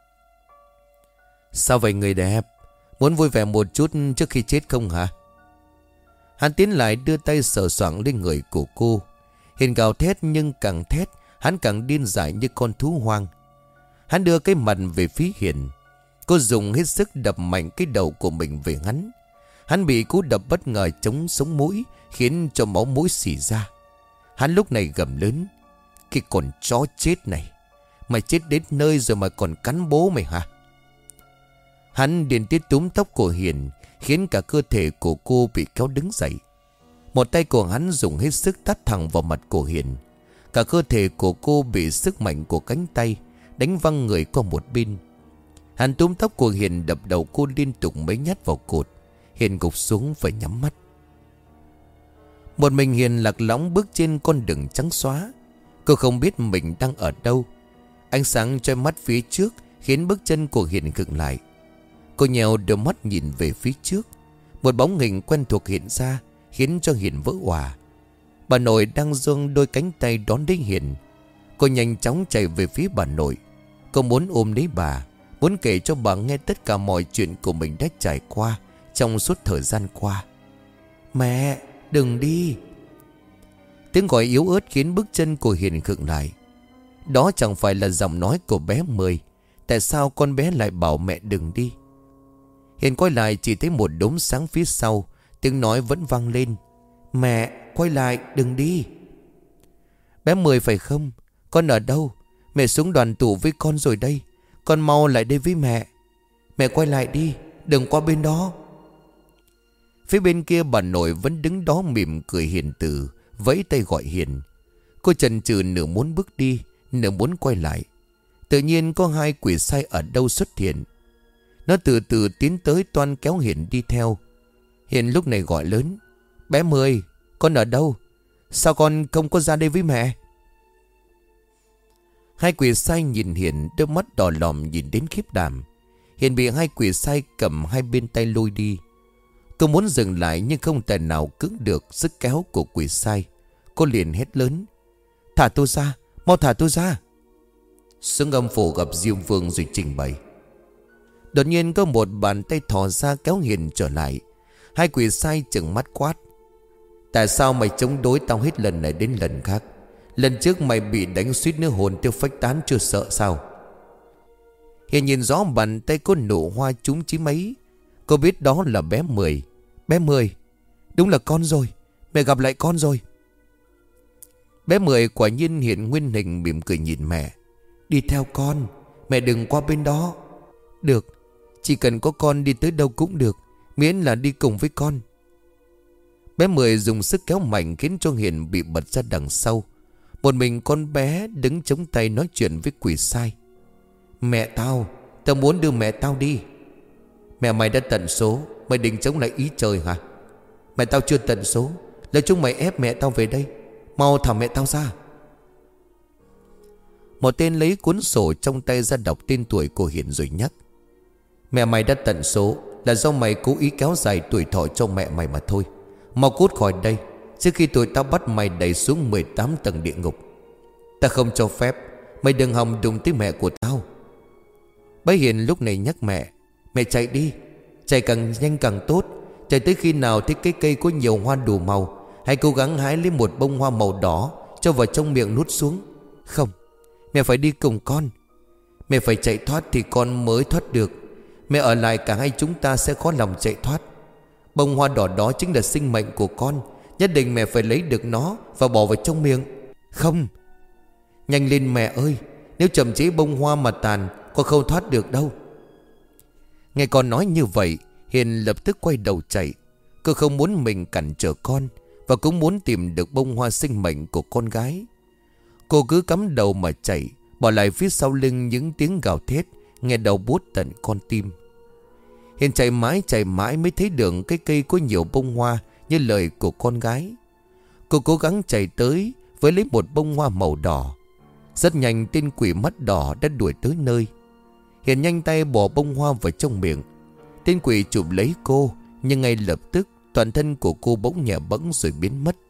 Sao vậy người đẹp? Muốn vui vẻ một chút trước khi chết không hả? Hắn tiến lại đưa tay sờ soạng lên người của cô. Hiền gào thét, nhưng càng thét hắn càng điên dại như con thú hoang. Hắn đưa cái mặt về phía Hiền. Cô dùng hết sức đập mạnh cái đầu của mình về hắn. Hắn bị cú đập bất ngờ chống sống mũi, khiến cho máu mũi xỉ ra. Hắn lúc này gầm lớn, cái con chó chết này, mày chết đến nơi rồi mà còn cắn bố mày hả? Hắn điên tiết túm tóc của Hiền, khiến cả cơ thể của cô bị kéo đứng dậy. Một tay của hắn dùng hết sức tát thẳng vào mặt của Hiền. Cả cơ thể của cô bị sức mạnh của cánh tay đánh văng người qua một bên. Hắn túm tóc của Hiền đập đầu cô liên tục mấy nhát vào cột. Hiền gục xuống phải nhắm mắt. Một mình Hiền lạc lõng bước trên con đường trắng xóa. Cô không biết mình đang ở đâu. Ánh sáng chói mắt phía trước khiến bước chân của Hiền khựng lại. Cô nhèo đôi mắt nhìn về phía trước. Một bóng hình quen thuộc hiện ra, khiến cho Hiền vỡ òa. Bà nội đang giương đôi cánh tay đón đến Hiền. Cô nhanh chóng chạy về phía bà nội. Cô muốn ôm lấy bà, muốn kể cho bà nghe tất cả mọi chuyện của mình đã trải qua trong suốt thời gian qua. Mẹ, đừng đi. Tiếng gọi yếu ớt khiến bước chân của Hiền khựng lại. Đó chẳng phải là giọng nói của bé Mười. Tại sao con bé lại bảo mẹ đừng đi? Hiền quay lại chỉ thấy một đốm sáng phía sau. Tiếng nói vẫn vang lên, mẹ, quay lại, đừng đi. Bé Mười phải không? Con ở đâu? Mẹ xuống đoàn tụ với con rồi đây. Con mau lại đây với mẹ. Mẹ quay lại đi, đừng qua bên đó. Phía bên kia bà nội vẫn đứng đó mỉm cười hiền từ, vẫy tay gọi Hiền. Cô chần chừ nửa muốn bước đi, nửa muốn quay lại. Tự nhiên có hai quỷ sai ở đâu xuất hiện. Nó từ từ tiến tới toan kéo Hiền đi theo. Hiền lúc này gọi lớn, bé Mười, con ở đâu? Sao con không có ra đây với mẹ? Hai quỷ sai nhìn Hiền, đôi mắt đỏ lòm nhìn đến khiếp đảm. Hiền bị hai quỷ sai cầm hai bên tay lôi đi. Cô muốn dừng lại nhưng không thể nào cưỡng được sức kéo của quỷ sai. Cô liền hét lớn: "Thả tôi ra, mau thả tôi ra!" Xuống âm phủ gặp Diêm Vương rồi trình bày. Đột nhiên có một bàn tay thò ra kéo Hiền trở lại. Hai quỷ sai trừng mắt quát: "Tại sao mày chống đối tao hết lần này đến lần khác? Lần trước mày bị đánh suýt nữa hồn tiêu phách tán, chưa sợ sao?" Hiền nhìn rõ bàn tay có nụ hoa trúng chí mấy. Cô biết đó là bé Mười. Bé Mười, đúng là con rồi. Mẹ gặp lại con rồi. Bé Mười quả nhiên hiện nguyên hình, mỉm cười nhìn mẹ: "Đi theo con, mẹ đừng qua bên đó." "Được, chỉ cần có con đi tới đâu cũng được, miễn là đi cùng với con." Bé Mười dùng sức kéo mạnh khiến cho Hiền bị bật ra đằng sau. Một mình con bé đứng chống tay nói chuyện với quỷ sai: "Mẹ tao muốn đưa mẹ tao đi." "Mẹ mày đã tận số, mày định chống lại ý trời hả?" "Mẹ tao chưa tận số, là chúng mày ép mẹ tao về đây. Mau thả mẹ tao ra." Một tên lấy cuốn sổ trong tay ra đọc tên tuổi của Hiền rồi nhắc: "Mẹ mày đã tận số là do mày cố ý kéo dài tuổi thọ cho mẹ mày mà thôi. Mau cút khỏi đây trước khi tụi tao bắt mày đẩy xuống 18 tầng địa ngục. Ta không cho phép mày đừng hòng đụng tới mẹ của tao." Bé Hiền lúc này nhắc mẹ: "Mẹ chạy đi, chạy càng nhanh càng tốt. Chạy tới khi nào thấy cái cây có nhiều hoa đủ màu, hãy cố gắng hái lấy một bông hoa màu đỏ, cho vào trong miệng nuốt xuống." "Không, mẹ phải đi cùng con. Mẹ phải chạy thoát thì con mới thoát được. Mẹ ở lại cả hai chúng ta sẽ khó lòng chạy thoát. Bông hoa đỏ đó chính là sinh mệnh của con. Nhất định mẹ phải lấy được nó và bỏ vào trong miệng." "Không." "Nhanh lên mẹ ơi, nếu chậm chế bông hoa mà tàn, con không thoát được đâu." Nghe con nói như vậy, Hiền lập tức quay đầu chạy. Cô không muốn mình cản trở con, và cũng muốn tìm được bông hoa sinh mệnh của con gái. Cô cứ cắm đầu mà chạy, bỏ lại phía sau lưng những tiếng gào thét nghe đau buốt tận con tim. Hiền chạy mãi mới thấy được cái cây có nhiều bông hoa như lời của con gái. Cô cố gắng chạy tới với lấy một bông hoa màu đỏ. Rất nhanh tên quỷ mắt đỏ đã đuổi tới nơi. Hiền nhanh tay bỏ bông hoa vào trong miệng. Tên quỷ chụp lấy cô, nhưng ngay lập tức toàn thân của cô bỗng nhẹ bẫng rồi biến mất.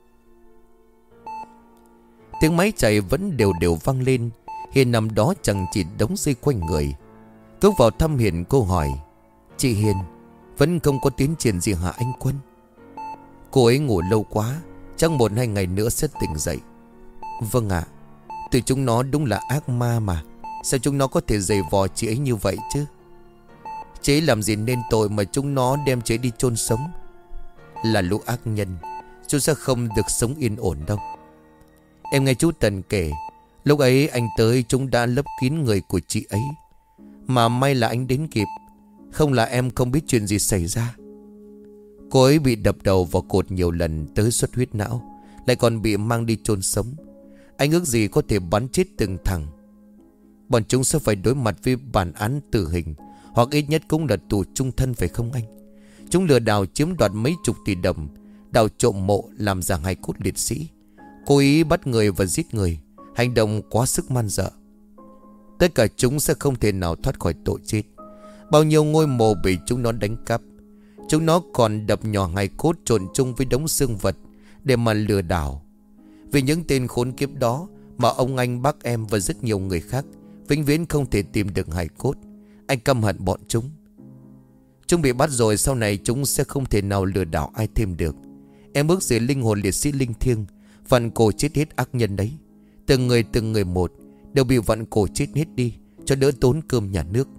Tiếng máy chạy vẫn đều đều vang lên. Hiền nằm đó chẳng chỉ đống dây quanh người. Cốc vào thăm Hiền, cô hỏi: "Chị Hiền, vẫn không có tiến triển gì hả anh Quân?" "Cô ấy ngủ lâu quá, chắc 1-2 ngày nữa sẽ tỉnh dậy." "Vâng ạ. Tụi chúng nó đúng là ác ma mà. Sao chúng nó có thể giày vò chị ấy như vậy chứ? Chị ấy làm gì nên tội mà chúng nó đem chị ấy đi chôn sống? Là lũ ác nhân, chúng sẽ không được sống yên ổn đâu. Em nghe chú Tần kể, lúc ấy anh tới chúng đã lấp kín người của chị ấy. Mà may là anh đến kịp, không là em không biết chuyện gì xảy ra. Cô ấy bị đập đầu vào cột nhiều lần tới xuất huyết não, lại còn bị mang đi chôn sống. Anh ước gì có thể bắn chết từng thằng. Bọn chúng sẽ phải đối mặt với bản án tử hình, hoặc ít nhất cũng là tù chung thân, phải không anh? Chúng lừa đảo chiếm đoạt mấy chục tỷ đồng, đào trộm mộ làm giả hài cốt liệt sĩ, cố ý bắt người và giết người, hành động quá sức man dợ. Tất cả chúng sẽ không thể nào thoát khỏi tội chết. Bao nhiêu ngôi mộ bị chúng nó đánh cắp. Chúng nó còn đập nhỏ hài cốt trộn chung với đống xương vật để mà lừa đảo. Vì những tên khốn kiếp đó mà ông anh, bác em và rất nhiều người khác vĩnh viễn không thể tìm được hài cốt. Anh căm hận bọn chúng. Chúng bị bắt rồi, sau này chúng sẽ không thể nào lừa đảo ai thêm được. Em ước gì linh hồn liệt sĩ linh thiêng vặn cổ chết hết ác nhân đấy. Từng người một đều bị vặn cổ chết hết đi, cho đỡ tốn cơm nhà nước.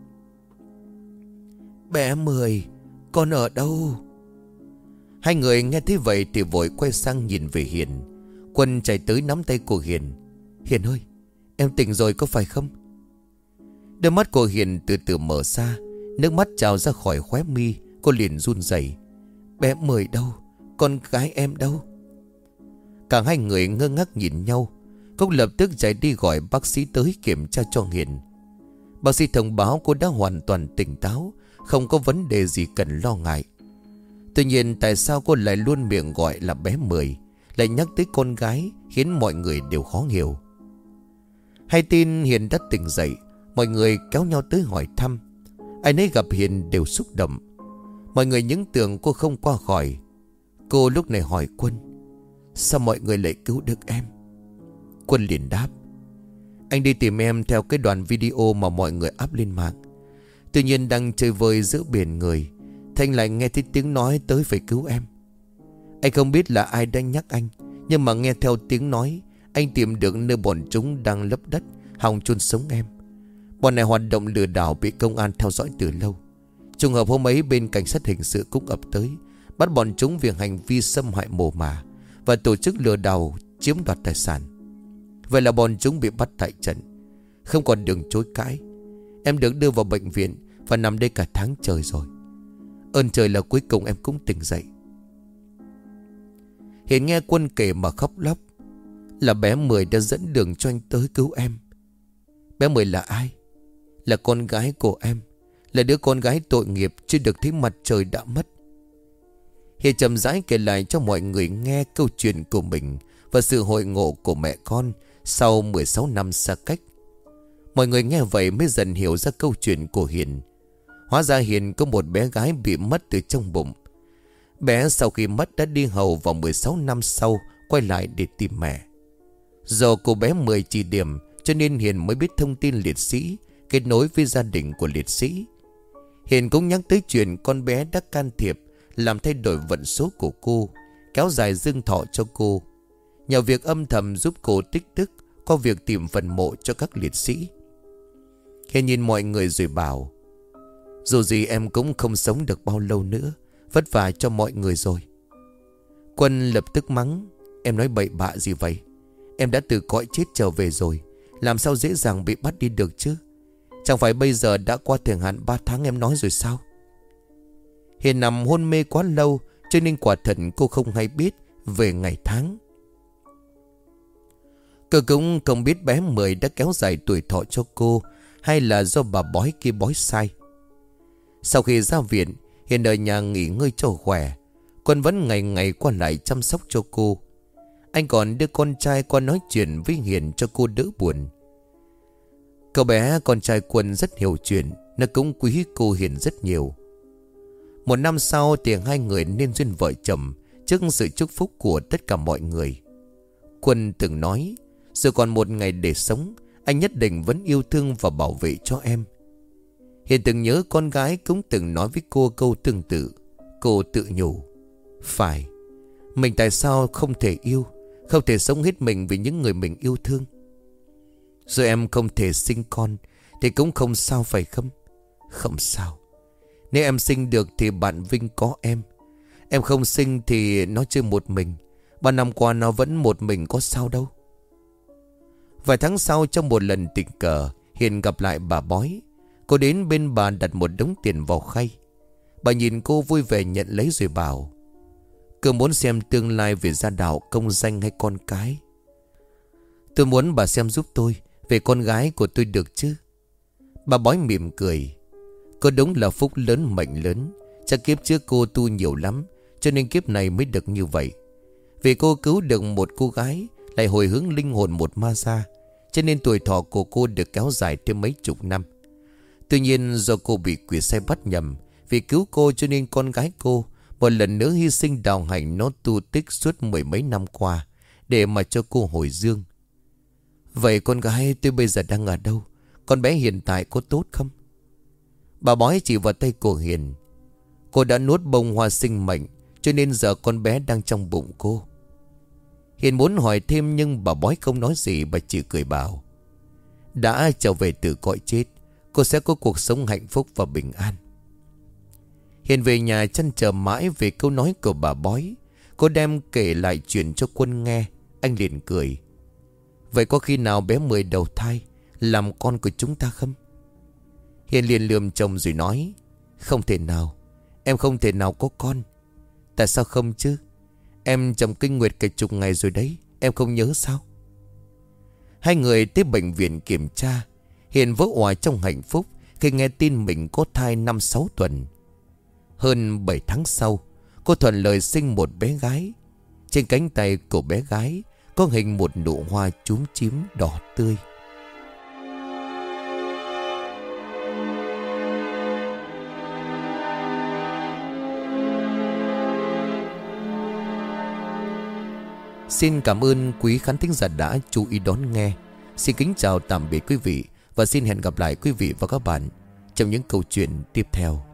Bé Mười, con ở đâu? Hai người nghe thấy vậy thì vội quay sang nhìn về Hiền. Quân chạy tới nắm tay của Hiền. Hiền ơi, em tỉnh rồi có phải không? Đôi mắt của Hiền từ từ mở ra, nước mắt trào ra khỏi khóe mi. Cô liền run rẩy. Bé Mười đâu? Con gái em đâu? Cả hai người ngơ ngác nhìn nhau. Cốc lập tức chạy đi gọi bác sĩ tới kiểm tra cho Hiền. Bác sĩ thông báo cô đã hoàn toàn tỉnh táo, không có vấn đề gì cần lo ngại. Tuy nhiên tại sao cô lại luôn miệng gọi là bé Mười, lại nhắc tới con gái, khiến mọi người đều khó hiểu. Hay tin Hiền đã tỉnh dậy, mọi người kéo nhau tới hỏi thăm. Ai nấy gặp Hiền đều xúc động. Mọi người những tưởng cô không qua khỏi. Cô lúc này hỏi Quân: sao mọi người lại cứu được em? Quân liền đáp: anh đi tìm em theo cái đoạn video mà mọi người up lên mạng. Tuy nhiên đang chơi vơi giữa biển người, Thanh lại nghe thấy tiếng nói tới phải cứu em. Anh không biết là ai đang nhắc anh, nhưng mà nghe theo tiếng nói, anh tìm được nơi bọn chúng đang lấp đất hòng chôn sống em. Bọn này hoạt động lừa đảo, bị công an theo dõi từ lâu. Trùng hợp hôm ấy bên cảnh sát hình sự cũng ập tới, bắt bọn chúng vì hành vi xâm hại mồ mả và tổ chức lừa đảo chiếm đoạt tài sản. Vậy là bọn chúng bị bắt tại trận, không còn đường chối cãi. Em được đưa vào bệnh viện và nằm đây cả tháng trời rồi. Ơn trời là cuối cùng em cũng tỉnh dậy. Hiền nghe Quân kể mà khóc lóc. Là bé Mười đã dẫn đường cho anh tới cứu em. Bé Mười là ai? Là con gái của em, là đứa con gái tội nghiệp chưa được thấy mặt trời đã mất. Hiền chậm rãi kể lại cho mọi người nghe câu chuyện của mình và sự hội ngộ của mẹ con sau 16 năm xa cách. Mọi người nghe vậy mới dần hiểu ra câu chuyện của Hiền. Hóa ra Hiền có một bé gái bị mất từ trong bụng. Bé sau khi mất đã đi hầu vào 16 năm sau quay lại để tìm mẹ. Do cô bé Mười chỉ điểm cho nên Hiền mới biết thông tin liệt sĩ, kết nối với gia đình của liệt sĩ. Hiền cũng nhắc tới chuyện con bé đã can thiệp làm thay đổi vận số của cô, kéo dài dương thọ cho cô, nhờ việc âm thầm giúp cô tích đức có việc tìm phần mộ cho các liệt sĩ. Hiền nhìn mọi người rồi bảo: dù gì em cũng không sống được bao lâu nữa, vất vả cho mọi người rồi. Quân lập tức mắng: em nói bậy bạ gì vậy? Em đã từ cõi chết trở về rồi, làm sao dễ dàng bị bắt đi được chứ? Chẳng phải bây giờ đã qua thời hạn 3 tháng em nói rồi sao? Hiền nằm hôn mê quá lâu, cho nên quả thật cô không hay biết về ngày tháng. Cô cũng không biết bé Mười đã kéo dài tuổi thọ cho cô, hay là do bà bói kia bói sai. Sau khi ra viện, Hiền ở nhà nghỉ ngơi cho khỏe. Quân vẫn ngày ngày qua lại chăm sóc cho cô. Anh còn đưa con trai qua nói chuyện với Hiền cho cô đỡ buồn. Cậu bé con trai Quân rất hiểu chuyện, nó cũng quý cô Hiền rất nhiều. Một năm sau thì hai người nên duyên vợ chồng trước sự chúc phúc của tất cả mọi người. Quân từng nói: dù còn một ngày để sống, anh nhất định vẫn yêu thương và bảo vệ cho em. Hiền từng nhớ con gái cũng từng nói với cô câu tương tự. Cô tự nhủ: phải, mình tại sao không thể yêu, không thể sống hết mình vì những người mình yêu thương. Rồi em không thể sinh con thì cũng không sao phải không? Không sao. Nếu em sinh được thì bạn Vinh có em. Em không sinh thì nó chơi một mình. 3 năm qua nó vẫn một mình, có sao đâu. Vài tháng sau, trong một lần tình cờ, Hiền gặp lại bà bói. Cô đến bên bà đặt một đống tiền vào khay. Bà nhìn cô vui vẻ nhận lấy rồi bảo: cứ muốn xem tương lai về gia đạo, công danh hay con cái? Tôi muốn bà xem giúp tôi về con gái của tôi được chứ? Bà bói mỉm cười: cô đúng là phúc lớn mệnh lớn. Chắc kiếp trước cô tu nhiều lắm, cho nên kiếp này mới được như vậy. Vì cô cứu được một cô gái, lại hồi hướng linh hồn một ma da, cho nên tuổi thọ của cô được kéo dài thêm mấy chục năm. Tuy nhiên do cô bị quỷ sai bắt nhầm, vì cứu cô cho nên con gái cô một lần nữa hy sinh đạo hạnh nó tu tích suốt 10 mấy năm qua, để mà cho cô hồi dương. Vậy con gái tôi bây giờ đang ở đâu? Con bé hiện tại có tốt không? Bà bói chỉ vào tay của Hiền: cô đã nuốt bông hoa sinh mệnh, cho nên giờ con bé đang trong bụng cô. Hiền muốn hỏi thêm nhưng bà bói không nói gì. Bà chỉ cười bảo: đã trở về từ cõi chết, cô sẽ có cuộc sống hạnh phúc và bình an. Hiền về nhà chăn trở mãi về câu nói của bà bói. Cô đem kể lại chuyện cho Quân nghe. Anh liền cười: vậy có khi nào bé Mười đầu thai làm con của chúng ta không? Hiền liền lườm chồng rồi nói: không thể nào, em không thể nào có con. Tại sao không chứ? Em trầm kinh nguyệt cả chục ngày rồi đấy, em không nhớ sao? Hai người tới bệnh viện kiểm tra. Hiền vỡ òa trong hạnh phúc khi nghe tin mình có thai 5-6 tuần. Hơn 7 tháng sau, cô thuận lợi sinh một bé gái. Trên cánh tay của bé gái có hình một nụ hoa chúm chím đỏ tươi. Xin cảm ơn quý khán thính giả đã chú ý đón nghe. Xin kính chào tạm biệt quý vị và xin hẹn gặp lại quý vị và các bạn trong những câu chuyện tiếp theo.